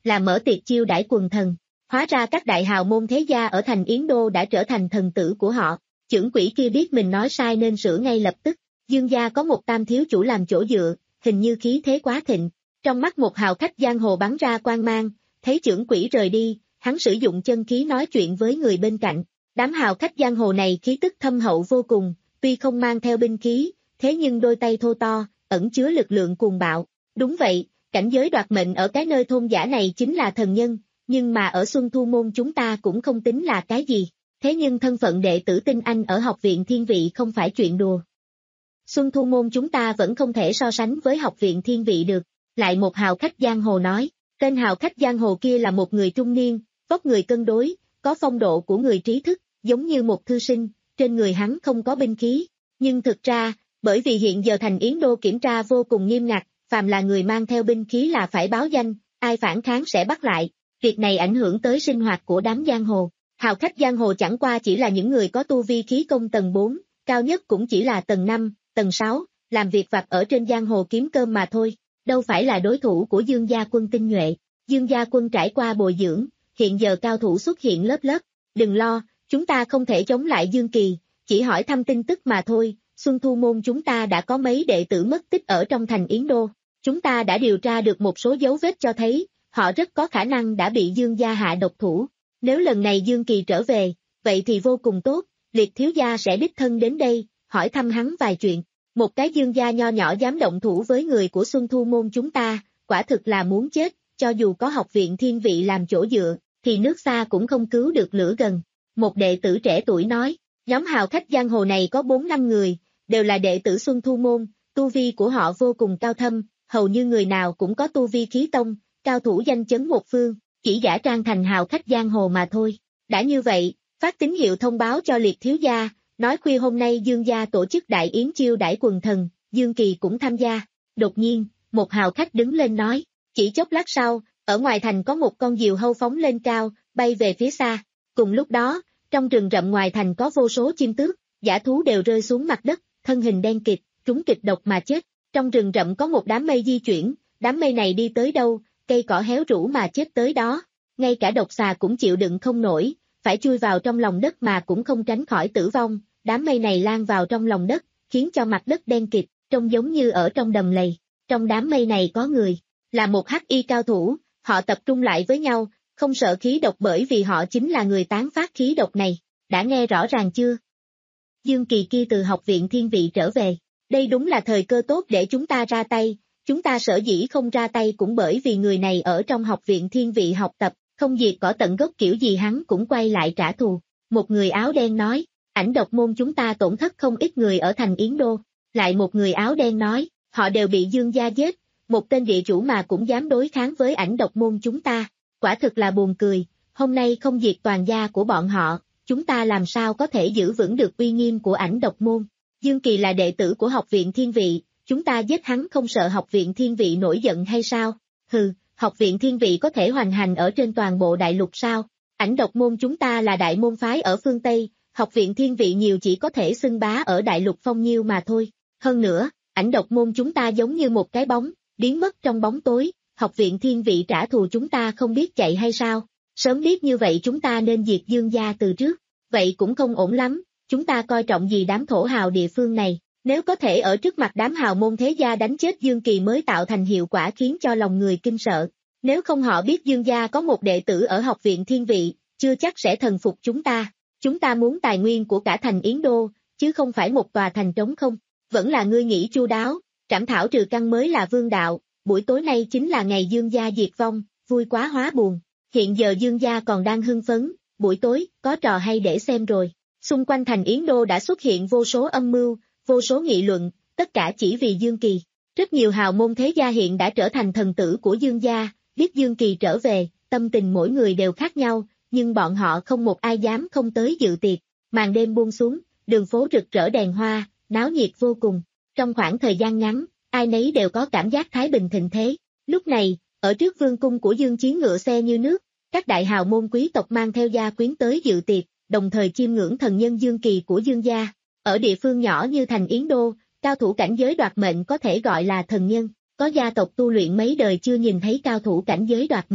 là mở tiệc chiêu đãi quần thần. Hóa ra các đại hào môn thế gia ở thành Yến Đô đã trở thành thần tử của họ. Chưởng quỷ kia biết mình nói sai nên sửa ngay lập tức. Dương gia có một tam thiếu chủ làm chỗ dựa, hình như khí thế quá thịnh. Trong mắt một hào khách giang hồ bắn ra quang mang, thấy chưởng quỷ rời đi, hắn sử dụng chân khí nói chuyện với người bên cạnh. Đám hào khách giang hồ này khí tức thâm hậu vô cùng, tuy không mang theo binh khí, thế nhưng đôi tay thô to, ẩn chứa lực lượng cuồng bạo. Đúng vậy, cảnh giới đoạt mệnh ở cái nơi thôn giả này chính là thần nhân, nhưng mà ở Xuân Thu Môn chúng ta cũng không tính là cái gì. Thế nhưng thân phận đệ tử tinh anh ở học viện Thiên Vị không phải chuyện đùa. Xuân Thu Môn chúng ta vẫn không thể so sánh với học viện Thiên Vị được. Lại một hào khách giang hồ nói, tên hào khách giang hồ kia là một người trung niên, vóc người cân đối, có phong độ của người trí thức, giống như một thư sinh, trên người hắn không có binh khí. Nhưng thực ra, bởi vì hiện giờ thành Yến Đô kiểm tra vô cùng nghiêm ngặt, phàm là người mang theo binh khí là phải báo danh, ai phản kháng sẽ bắt lại. Việc này ảnh hưởng tới sinh hoạt của đám giang hồ. Hào khách giang hồ chẳng qua chỉ là những người có tu vi khí công tầng bốn, cao nhất cũng chỉ là tầng năm, tầng sáu, làm việc vặt ở trên giang hồ kiếm cơm mà thôi, đâu phải là đối thủ của Dương gia quân tinh nhuệ. Dương gia quân trải qua bồi dưỡng, hiện giờ cao thủ xuất hiện lớp lớp. Đừng lo, chúng ta không thể chống lại Dương Kỳ, chỉ hỏi thăm tin tức mà thôi. Xuân Thu Môn chúng ta đã có mấy đệ tử mất tích ở trong thành Yến Đô. Chúng ta đã điều tra được một số dấu vết cho thấy, họ rất có khả năng đã bị Dương gia hạ độc thủ. Nếu lần này Dương Kỳ trở về, vậy thì vô cùng tốt, Liệt thiếu gia sẽ đích thân đến đây, hỏi thăm hắn vài chuyện. Một cái Dương gia nho nhỏ dám động thủ với người của Xuân Thu Môn chúng ta, quả thực là muốn chết, cho dù có học viện Thiên Vị làm chỗ dựa, thì nước xa cũng không cứu được lửa gần. Một đệ tử trẻ tuổi nói, nhóm hào khách giang hồ này có bốn năm người, đều là đệ tử Xuân Thu Môn, tu vi của họ vô cùng cao thâm, hầu như người nào cũng có tu vi khí tông, cao thủ danh chấn một phương, chỉ giả trang thành hào khách giang hồ mà thôi. Đã như vậy, phát tín hiệu thông báo cho Liệt thiếu gia, nói khuya hôm nay Dương gia tổ chức đại yến chiêu đãi quần thần, Dương Kỳ cũng tham gia. Đột nhiên, một hào khách đứng lên nói, chỉ chốc lát sau, ở ngoài thành có một con diều hâu phóng lên cao, bay về phía xa. Cùng lúc đó, trong rừng rậm ngoài thành có vô số chim tước, dã thú đều rơi xuống mặt đất, thân hình đen kịt, trúng kịch độc mà chết. Trong rừng rậm có một đám mây di chuyển, đám mây này đi tới đâu, cây cỏ héo rũ mà chết tới đó. Ngay cả độc xà cũng chịu đựng không nổi, phải chui vào trong lòng đất mà cũng không tránh khỏi tử vong. Đám mây này lan vào trong lòng đất, khiến cho mặt đất đen kịt, trông giống như ở trong đầm lầy. Trong đám mây này có người, là một hắc y cao thủ, họ tập trung lại với nhau, không sợ khí độc bởi vì họ chính là người tán phát khí độc này. Đã nghe rõ ràng chưa? Dương Kỳ kia từ học viện Thiên Vị trở về, đây đúng là thời cơ tốt để chúng ta ra tay. Chúng ta sở dĩ không ra tay cũng bởi vì người này ở trong học viện Thiên Vị học tập, không diệt cỏ tận gốc kiểu gì hắn cũng quay lại trả thù. Một người áo đen nói, ảnh độc môn chúng ta tổn thất không ít người ở thành Yến Đô. Lại một người áo đen nói, họ đều bị Dương gia giết, một tên địa chủ mà cũng dám đối kháng với ảnh độc môn chúng ta. Quả thực là buồn cười, hôm nay không diệt toàn gia của bọn họ, chúng ta làm sao có thể giữ vững được uy nghiêm của ảnh độc môn. Dương Kỳ là đệ tử của học viện Thiên Vị, chúng ta giết hắn không sợ học viện Thiên Vị nổi giận hay sao? Hừ, học viện Thiên Vị có thể hoành hành ở trên toàn bộ đại lục sao? Ảnh độc môn chúng ta là đại môn phái ở phương Tây, học viện Thiên Vị nhiều chỉ có thể xưng bá ở đại lục phong nhiêu mà thôi. Hơn nữa, ảnh độc môn chúng ta giống như một cái bóng, biến mất trong bóng tối, học viện Thiên Vị trả thù chúng ta không biết chạy hay sao? Sớm biết như vậy chúng ta nên diệt Dương gia từ trước, vậy cũng không ổn lắm, chúng ta coi trọng gì đám thổ hào địa phương này. Nếu có thể ở trước mặt đám hào môn thế gia đánh chết Dương Kỳ mới tạo thành hiệu quả khiến cho lòng người kinh sợ. Nếu không họ biết Dương gia có một đệ tử ở học viện Thiên Vị, chưa chắc sẽ thần phục chúng ta. Chúng ta muốn tài nguyên của cả thành Yến Đô, chứ không phải một tòa thành trống không. Vẫn là ngươi nghĩ chu đáo, trảm thảo trừ căn mới là vương đạo, buổi tối nay chính là ngày Dương gia diệt vong, vui quá hóa buồn. Hiện giờ Dương gia còn đang hưng phấn, buổi tối, có trò hay để xem rồi. Xung quanh thành Yến Đô đã xuất hiện vô số âm mưu, vô số nghị luận, tất cả chỉ vì Dương Kỳ. Rất nhiều hào môn thế gia hiện đã trở thành thần tử của Dương gia, biết Dương Kỳ trở về, tâm tình mỗi người đều khác nhau, nhưng bọn họ không một ai dám không tới dự tiệc. Màn đêm buông xuống, đường phố rực rỡ đèn hoa, náo nhiệt vô cùng. Trong khoảng thời gian ngắn, ai nấy đều có cảm giác thái bình thịnh thế. Lúc này, ở trước vương cung của Dương Chiến ngựa xe như nước, các đại hào môn quý tộc mang theo gia quyến tới dự tiệc, đồng thời chiêm ngưỡng thần nhân Dương Kỳ của Dương gia. Ở địa phương nhỏ như thành Yến Đô, cao thủ cảnh giới đoạt mệnh có thể gọi là thần nhân, có gia tộc tu luyện mấy đời chưa nhìn thấy cao thủ cảnh giới đoạt mệnh.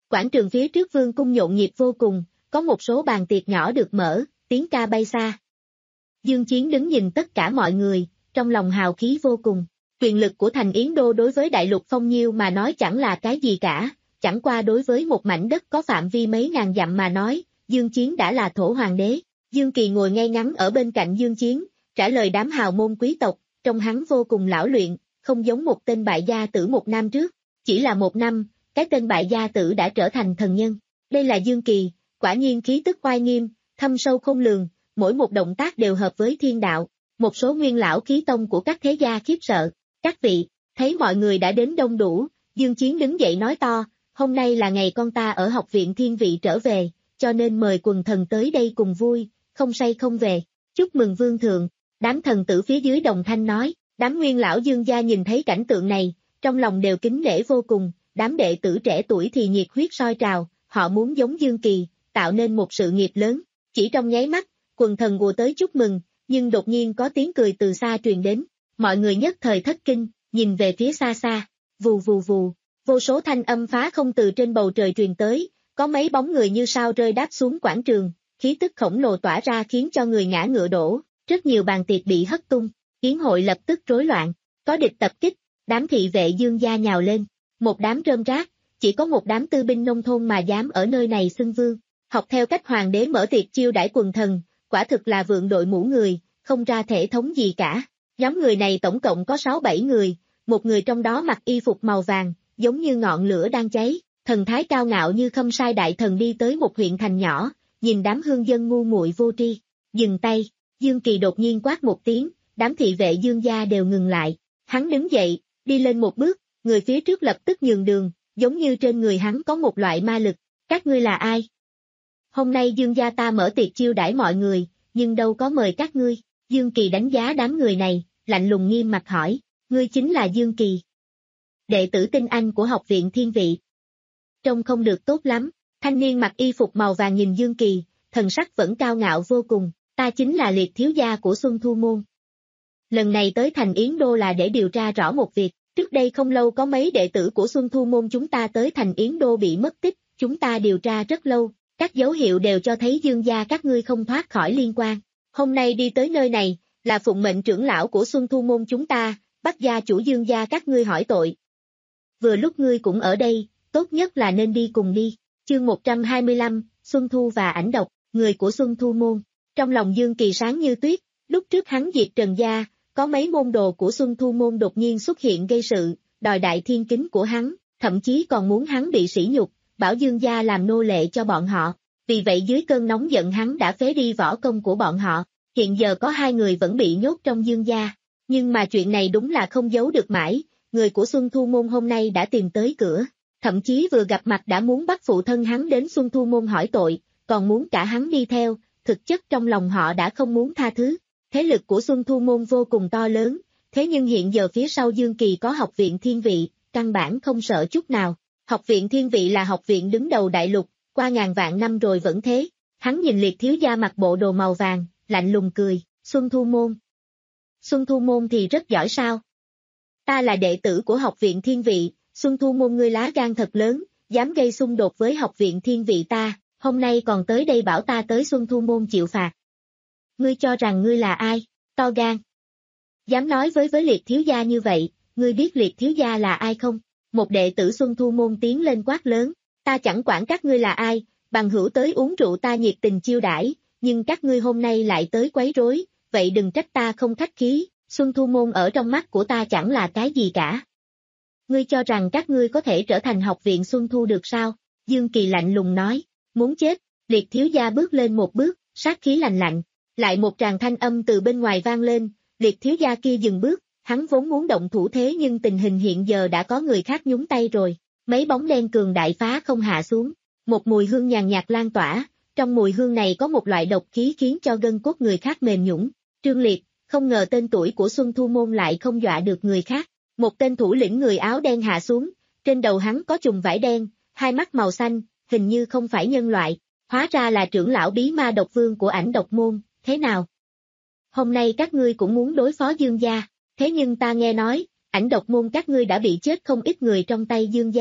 Quảng trường phía trước vương cung nhộn nhịp vô cùng, có một số bàn tiệc nhỏ được mở, tiếng ca bay xa. Dương Chiến đứng nhìn tất cả mọi người, trong lòng hào khí vô cùng. Quyền lực của thành Yến Đô đối với đại lục Phong Nhiêu mà nói chẳng là cái gì cả, chẳng qua đối với một mảnh đất có phạm vi mấy ngàn dặm mà nói, Dương Chiến đã là thổ hoàng đế. Dương Kỳ ngồi ngay ngắn ở bên cạnh Dương Chiến, trả lời đám hào môn quý tộc, trông hắn vô cùng lão luyện, không giống một tên bại gia tử một năm trước. Chỉ là một năm, cái tên bại gia tử đã trở thành thần nhân. Đây là Dương Kỳ, quả nhiên khí tức oai nghiêm, thâm sâu khôn lường, mỗi một động tác đều hợp với thiên đạo. Một số nguyên lão khí tông của các thế gia khiếp sợ. Các vị, thấy mọi người đã đến đông đủ, Dương Chiến đứng dậy nói to, hôm nay là ngày con ta ở học viện thiên vị trở về, cho nên mời quần thần tới đây cùng vui, không say không về. Chúc mừng vương thượng, đám thần tử phía dưới đồng thanh nói, đám nguyên lão Dương gia nhìn thấy cảnh tượng này, trong lòng đều kính nể vô cùng, đám đệ tử trẻ tuổi thì nhiệt huyết sôi trào, họ muốn giống Dương Kỳ, tạo nên một sự nghiệp lớn. Chỉ trong nháy mắt, quần thần ùa tới chúc mừng, nhưng đột nhiên có tiếng cười từ xa truyền đến, mọi người nhất thời thất kinh, nhìn về phía xa xa, vù vù vù, vô số thanh âm phá không từ trên bầu trời truyền tới, có mấy bóng người như sao rơi đáp xuống quảng trường, khí tức khổng lồ tỏa ra khiến cho người ngã ngựa đổ, rất nhiều bàn tiệc bị hất tung, yến hội lập tức rối loạn, có địch tập kích, đám thị vệ Dương gia nhào lên, một đám rơm rác, chỉ có một đám tư binh nông thôn mà dám ở nơi này xưng vương, học theo cách hoàng đế mở tiệc chiêu đãi quần thần, quả thực là vượng đội mũ người, không ra thể thống gì cả. Nhóm người này tổng cộng có sáu bảy người, một người trong đó mặc y phục màu vàng, giống như ngọn lửa đang cháy, thần thái cao ngạo như Khâm Sai đại thần đi tới một huyện thành nhỏ, nhìn đám hương dân ngu muội vô tri, dừng tay, Dương Kỳ đột nhiên quát một tiếng, đám thị vệ Dương gia đều ngừng lại, hắn đứng dậy, đi lên một bước, người phía trước lập tức nhường đường, giống như trên người hắn có một loại ma lực, các ngươi là ai? Hôm nay Dương gia ta mở tiệc chiêu đãi mọi người, nhưng đâu có mời các ngươi. Dương Kỳ đánh giá đám người này, lạnh lùng nghiêm mặt hỏi, ngươi chính là Dương Kỳ, đệ tử tinh anh của học viện thiên vị. Trông không được tốt lắm, thanh niên mặc y phục màu vàng nhìn Dương Kỳ, thần sắc vẫn cao ngạo vô cùng, ta chính là liệt thiếu gia của Xuân Thu Môn. Lần này tới thành Yến Đô là để điều tra rõ một việc, trước đây không lâu có mấy đệ tử của Xuân Thu Môn chúng ta tới thành Yến Đô bị mất tích, chúng ta điều tra rất lâu, các dấu hiệu đều cho thấy Dương gia các ngươi không thoát khỏi liên quan. Hôm nay đi tới nơi này, là phụng mệnh trưởng lão của Xuân Thu Môn chúng ta, bắt gia chủ Dương gia các ngươi hỏi tội. Vừa lúc ngươi cũng ở đây, tốt nhất là nên đi cùng đi. Chương một trăm hai mươi lăm, Xuân Thu và ảnh độc, người của Xuân Thu Môn. Trong lòng Dương Kỳ sáng như tuyết, lúc trước hắn diệt Trần gia, có mấy môn đồ của Xuân Thu Môn đột nhiên xuất hiện gây sự, đòi đại thiên kính của hắn, thậm chí còn muốn hắn bị sỉ nhục, bảo Dương gia làm nô lệ cho bọn họ. Vì vậy dưới cơn nóng giận hắn đã phế đi võ công của bọn họ, hiện giờ có hai người vẫn bị nhốt trong Dương gia. Nhưng mà chuyện này đúng là không giấu được mãi, người của Xuân Thu Môn hôm nay đã tìm tới cửa, thậm chí vừa gặp mặt đã muốn bắt phụ thân hắn đến Xuân Thu Môn hỏi tội, còn muốn cả hắn đi theo, thực chất trong lòng họ đã không muốn tha thứ. Thế lực của Xuân Thu Môn vô cùng to lớn, thế nhưng hiện giờ phía sau Dương Kỳ có học viện thiên vị, căn bản không sợ chút nào. Học viện thiên vị là học viện đứng đầu đại lục, qua ngàn vạn năm rồi vẫn thế. Hắn nhìn liệt thiếu gia mặc bộ đồ màu vàng, lạnh lùng cười, Xuân Thu Môn. Xuân Thu Môn thì rất giỏi sao? Ta là đệ tử của học viện thiên vị, Xuân Thu Môn ngươi lá gan thật lớn, dám gây xung đột với học viện thiên vị ta, hôm nay còn tới đây bảo ta tới Xuân Thu Môn chịu phạt. Ngươi cho rằng ngươi là ai? To gan. Dám nói với với liệt thiếu gia như vậy, ngươi biết liệt thiếu gia là ai không? Một đệ tử Xuân Thu Môn tiến lên quát lớn, ta chẳng quản các ngươi là ai, bằng hữu tới uống rượu ta nhiệt tình chiêu đãi, nhưng các ngươi hôm nay lại tới quấy rối, vậy đừng trách ta không khách khí, Xuân Thu Môn ở trong mắt của ta chẳng là cái gì cả. Ngươi cho rằng các ngươi có thể trở thành học viện Xuân Thu được sao? Dương Kỳ lạnh lùng nói, muốn chết, liệt thiếu gia bước lên một bước, sát khí lạnh lạnh, lại một tràng thanh âm từ bên ngoài vang lên, liệt thiếu gia kia dừng bước, hắn vốn muốn động thủ thế nhưng tình hình hiện giờ đã có người khác nhúng tay rồi, mấy bóng đen cường đại phá không hạ xuống, một mùi hương nhàn nhạt lan tỏa, trong mùi hương này có một loại độc khí khiến cho gân cốt người khác mềm nhũn. Trương Liệt, không ngờ tên tuổi của Xuân Thu Môn lại không dọa được người khác, một tên thủ lĩnh người áo đen hạ xuống, trên đầu hắn có chùm vải đen, hai mắt màu xanh, hình như không phải nhân loại, hóa ra là trưởng lão bí ma độc vương của ảnh độc môn, thế nào? Hôm nay các ngươi cũng muốn đối phó Dương gia, thế nhưng ta nghe nói, ảnh độc môn các ngươi đã bị chết không ít người trong tay Dương gia,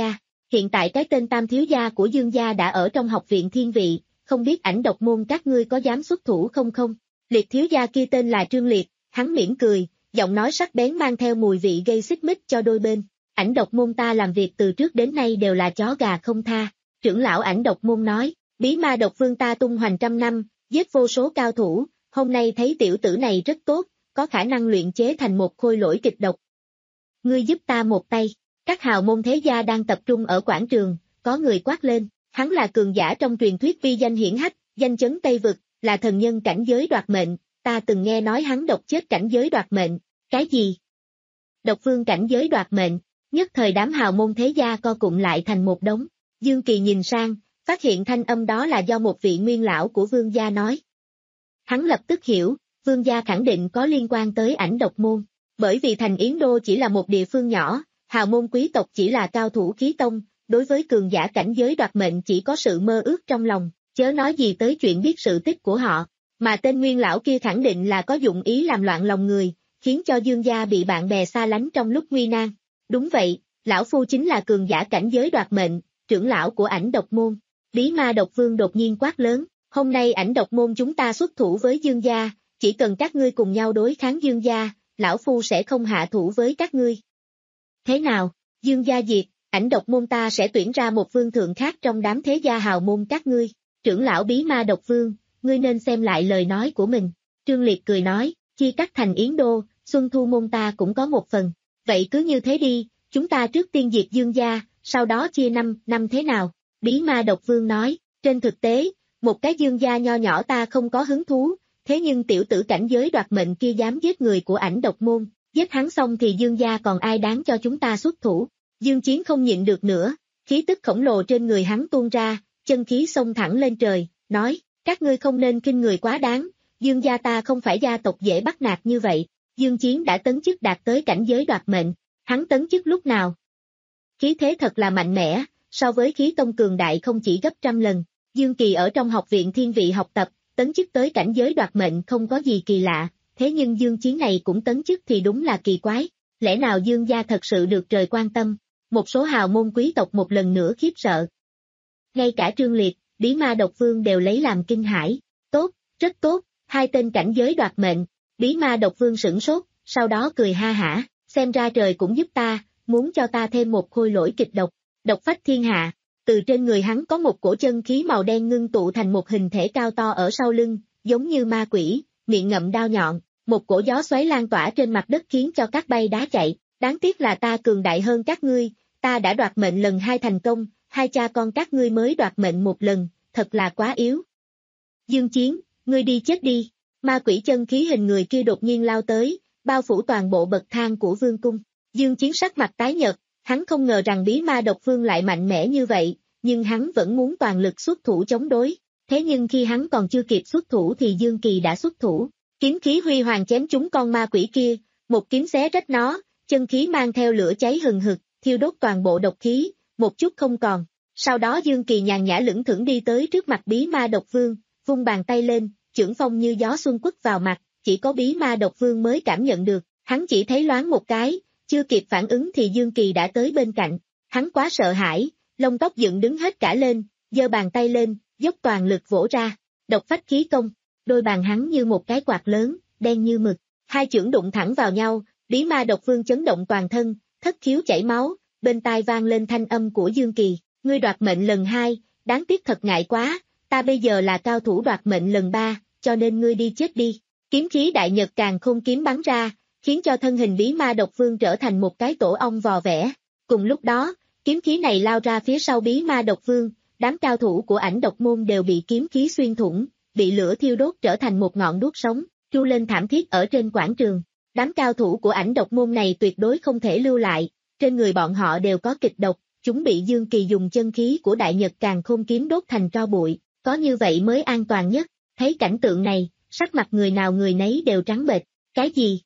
hiện tại cái tên tam thiếu gia của Dương gia đã ở trong học viện thiên vị, không biết ảnh độc môn các ngươi có dám xuất thủ không không? Liệt thiếu gia kia tên là Trương Liệt, hắn mỉm cười, giọng nói sắc bén mang theo mùi vị gây xích mích cho đôi bên. Ảnh độc môn ta làm việc từ trước đến nay đều là chó gà không tha. Trưởng lão ảnh độc môn nói, bí ma độc vương ta tung hoành trăm năm, giết vô số cao thủ, hôm nay thấy tiểu tử này rất tốt, có khả năng luyện chế thành một khôi lỗi kịch độc. Ngươi giúp ta một tay. Các hào môn thế gia đang tập trung ở quảng trường, có người quát lên, hắn là cường giả trong truyền thuyết vi danh hiển hách, danh chấn Tây Vực, là thần nhân cảnh giới đoạt mệnh, ta từng nghe nói hắn độc chết cảnh giới đoạt mệnh, cái gì? Độc vương cảnh giới đoạt mệnh, nhất thời đám hào môn thế gia co cụm lại thành một đống, Dương Kỳ nhìn sang, phát hiện thanh âm đó là do một vị nguyên lão của vương gia nói. Hắn lập tức hiểu, vương gia khẳng định có liên quan tới ảnh độc môn, bởi vì thành Yến Đô chỉ là một địa phương nhỏ, hào môn quý tộc chỉ là cao thủ khí tông, đối với cường giả cảnh giới đoạt mệnh chỉ có sự mơ ước trong lòng, chớ nói gì tới chuyện biết sự tích của họ, mà tên nguyên lão kia khẳng định là có dụng ý làm loạn lòng người, khiến cho Dương gia bị bạn bè xa lánh trong lúc nguy nan. Đúng vậy, lão phu chính là cường giả cảnh giới đoạt mệnh, trưởng lão của ảnh độc môn. Bí ma độc vương đột nhiên quát lớn, hôm nay ảnh độc môn chúng ta xuất thủ với Dương gia, chỉ cần các ngươi cùng nhau đối kháng Dương gia, lão phu sẽ không hạ thủ với các ngươi. Thế nào, Dương gia diệt, ảnh độc môn ta sẽ tuyển ra một vương thượng khác trong đám thế gia hào môn các ngươi. Trưởng lão bí ma độc vương, ngươi nên xem lại lời nói của mình. Trương Liệt cười nói, chia cắt thành Yến Đô, Xuân Thu môn ta cũng có một phần. Vậy cứ như thế đi, chúng ta trước tiên diệt Dương gia, sau đó chia năm, năm thế nào? Bí ma độc vương nói, trên thực tế, một cái Dương gia nho nhỏ ta không có hứng thú, thế nhưng tiểu tử cảnh giới đoạt mệnh kia dám giết người của ảnh độc môn, giết hắn xong thì Dương gia còn ai đáng cho chúng ta xuất thủ? Dương Chiến không nhịn được nữa, khí tức khổng lồ trên người hắn tuôn ra, chân khí xông thẳng lên trời, nói, các ngươi không nên khinh người quá đáng, Dương gia ta không phải gia tộc dễ bắt nạt như vậy. Dương Chiến đã tấn chức đạt tới cảnh giới đoạt mệnh, hắn tấn chức lúc nào? Khí thế thật là mạnh mẽ, so với khí tông cường đại không chỉ gấp trăm lần. Dương Kỳ ở trong học viện thiên vị học tập, tấn chức tới cảnh giới đoạt mệnh không có gì kỳ lạ, thế nhưng Dương Chiến này cũng tấn chức thì đúng là kỳ quái. Lẽ nào Dương gia thật sự được trời quan tâm? Một số hào môn quý tộc một lần nữa khiếp sợ. Ngay cả Trương Liệt, bí ma độc vương đều lấy làm kinh hãi. Tốt, rất tốt, hai tên cảnh giới đoạt mệnh. Bí ma độc vương sửng sốt, sau đó cười ha hả, xem ra trời cũng giúp ta, muốn cho ta thêm một khôi lỗi kịch độc, độc phách thiên hạ. Từ trên người hắn có một cổ chân khí màu đen ngưng tụ thành một hình thể cao to ở sau lưng, giống như ma quỷ, miệng ngậm đao nhọn, một cổ gió xoáy lan tỏa trên mặt đất khiến cho các bay đá chạy. Đáng tiếc là ta cường đại hơn các ngươi, ta đã đoạt mệnh lần hai thành công, hai cha con các ngươi mới đoạt mệnh một lần, thật là quá yếu. Dương Chiến, ngươi đi chết đi. Ma quỷ chân khí hình người kia đột nhiên lao tới, bao phủ toàn bộ bậc thang của vương cung. Dương Chiến sắc mặt tái nhợt, hắn không ngờ rằng bí ma độc vương lại mạnh mẽ như vậy, nhưng hắn vẫn muốn toàn lực xuất thủ chống đối. Thế nhưng khi hắn còn chưa kịp xuất thủ thì Dương Kỳ đã xuất thủ. Kiếm khí huy hoàng chém trúng con ma quỷ kia, một kiếm xé rách nó, chân khí mang theo lửa cháy hừng hực, thiêu đốt toàn bộ độc khí, một chút không còn. Sau đó Dương Kỳ nhàn nhã lững thững đi tới trước mặt bí ma độc vương, vung bàn tay lên, chưởng phong như gió xuân quất vào mặt, chỉ có bí ma độc vương mới cảm nhận được, hắn chỉ thấy loáng một cái, chưa kịp phản ứng thì Dương Kỳ đã tới bên cạnh, hắn quá sợ hãi, lông tóc dựng đứng hết cả lên, giơ bàn tay lên, dốc toàn lực vỗ ra, độc phách khí công, đôi bàn hắn như một cái quạt lớn, đen như mực, hai chưởng đụng thẳng vào nhau, bí ma độc vương chấn động toàn thân, thất khiếu chảy máu, bên tai vang lên thanh âm của Dương Kỳ, ngươi đoạt mệnh lần hai, đáng tiếc thật ngại quá, ta bây giờ là cao thủ đoạt mệnh lần ba, cho nên ngươi đi chết đi. Kiếm khí đại nhật càng khôn kiếm bắn ra, khiến cho thân hình bí ma độc vương trở thành một cái tổ ong vò vẽ. Cùng lúc đó, kiếm khí này lao ra phía sau bí ma độc vương, đám cao thủ của ảnh độc môn đều bị kiếm khí xuyên thủng, bị lửa thiêu đốt trở thành một ngọn đuốc sống, tru lên thảm thiết ở trên quảng trường. Đám cao thủ của ảnh độc môn này tuyệt đối không thể lưu lại, trên người bọn họ đều có kịch độc, chúng bị Dương Kỳ dùng chân khí của đại nhật càng khôn kiếm đốt thành tro bụi, có như vậy mới an toàn nhất. Thấy cảnh tượng này, sắc mặt người nào người nấy đều trắng bệch, cái gì?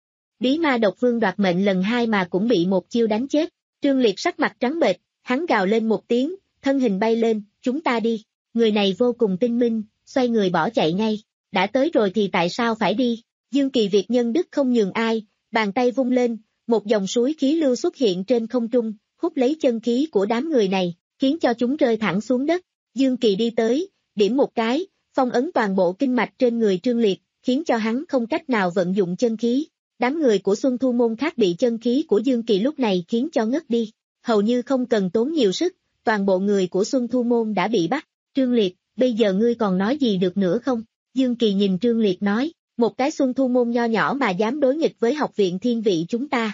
Bí ma độc vương đoạt mệnh lần hai mà cũng bị một chiêu đánh chết, Trương Liệt sắc mặt trắng bệch, hắn gào lên một tiếng, thân hình bay lên, chúng ta đi, người này vô cùng tinh minh, xoay người bỏ chạy ngay, đã tới rồi thì tại sao phải đi? Dương Kỳ Việt nhân đức không nhường ai, bàn tay vung lên, một dòng suối khí lưu xuất hiện trên không trung, hút lấy chân khí của đám người này, khiến cho chúng rơi thẳng xuống đất. Dương Kỳ đi tới, điểm một cái, phong ấn toàn bộ kinh mạch trên người Trương Liệt, khiến cho hắn không cách nào vận dụng chân khí. Đám người của Xuân Thu Môn khác bị chân khí của Dương Kỳ lúc này khiến cho ngất đi. Hầu như không cần tốn nhiều sức, toàn bộ người của Xuân Thu Môn đã bị bắt. Trương Liệt, bây giờ ngươi còn nói gì được nữa không? Dương Kỳ nhìn Trương Liệt nói, một cái Xuân Thu Môn nho nhỏ mà dám đối nghịch với học viện thiên vị chúng ta.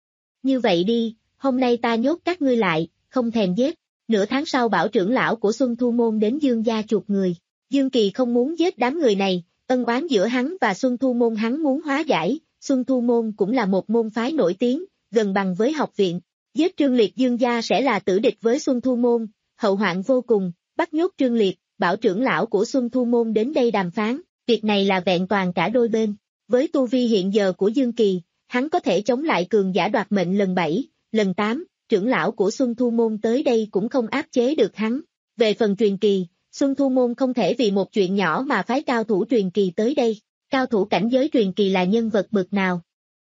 Như vậy đi, hôm nay ta nhốt các ngươi lại, không thèm giết. Nửa tháng sau bảo trưởng lão của Xuân Thu Môn đến Dương gia chuộc người. Dương Kỳ không muốn giết đám người này, ân oán giữa hắn và Xuân Thu Môn hắn muốn hóa giải. Xuân Thu Môn cũng là một môn phái nổi tiếng, gần bằng với học viện. Giết Trương Liệt Dương gia sẽ là tử địch với Xuân Thu Môn, hậu hoạn vô cùng. Bắt nhốt Trương Liệt, bảo trưởng lão của Xuân Thu Môn đến đây đàm phán, việc này là vẹn toàn cả đôi bên. Với tu vi hiện giờ của Dương Kỳ, hắn có thể chống lại cường giả đoạt mệnh lần bảy, lần tám, trưởng lão của Xuân Thu Môn tới đây cũng không áp chế được hắn. Về phần truyền kỳ, Xuân Thu Môn không thể vì một chuyện nhỏ mà phái cao thủ truyền kỳ tới đây. Cao thủ cảnh giới truyền kỳ là nhân vật bậc nào?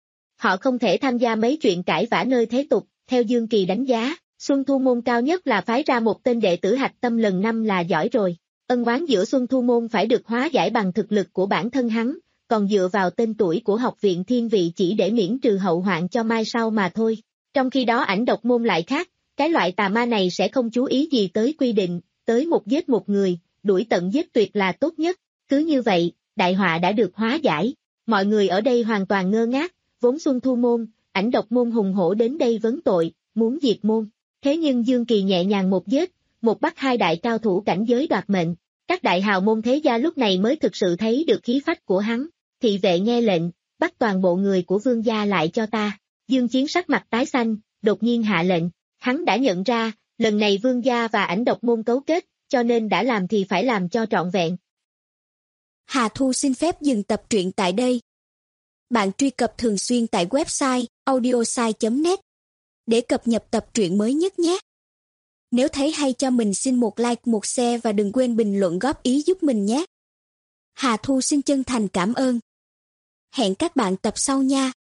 Họ không thể tham gia mấy chuyện cãi vã nơi thế tục, theo Dương Kỳ đánh giá. Xuân Thu Môn cao nhất là phái ra một tên đệ tử hạch tâm lần năm là giỏi rồi. Ân oán giữa Xuân Thu Môn phải được hóa giải bằng thực lực của bản thân hắn, còn dựa vào tên tuổi của học viện thiên vị chỉ để miễn trừ hậu hoạn cho mai sau mà thôi. Trong khi đó Ảnh Độc Môn lại khác, cái loại tà ma này sẽ không chú ý gì tới quy định, tới một giết một người, đuổi tận giết tuyệt là tốt nhất. Cứ như vậy, đại họa đã được hóa giải. Mọi người ở đây hoàn toàn ngơ ngác, vốn Xuân Thu Môn, Ảnh Độc Môn hùng hổ đến đây vấn tội, muốn diệt môn. Thế nhưng Dương Kỳ nhẹ nhàng một giết, một bắt hai đại cao thủ cảnh giới đoạt mệnh. Các đại hào môn thế gia lúc này mới thực sự thấy được khí phách của hắn. Thị vệ nghe lệnh, bắt toàn bộ người của vương gia lại cho ta. Dương Chiến sắc mặt tái xanh, đột nhiên hạ lệnh. Hắn đã nhận ra, lần này vương gia và Ảnh Độc Môn cấu kết, cho nên đã làm thì phải làm cho trọn vẹn. Hà Thu xin phép dừng tập truyện tại đây. Bạn truy cập thường xuyên tại website audiosai chấm net để cập nhật tập truyện mới nhất nhé. Nếu thấy hay cho mình xin một like, một share và đừng quên bình luận góp ý giúp mình nhé. Hà Thu xin chân thành cảm ơn. Hẹn các bạn tập sau nha.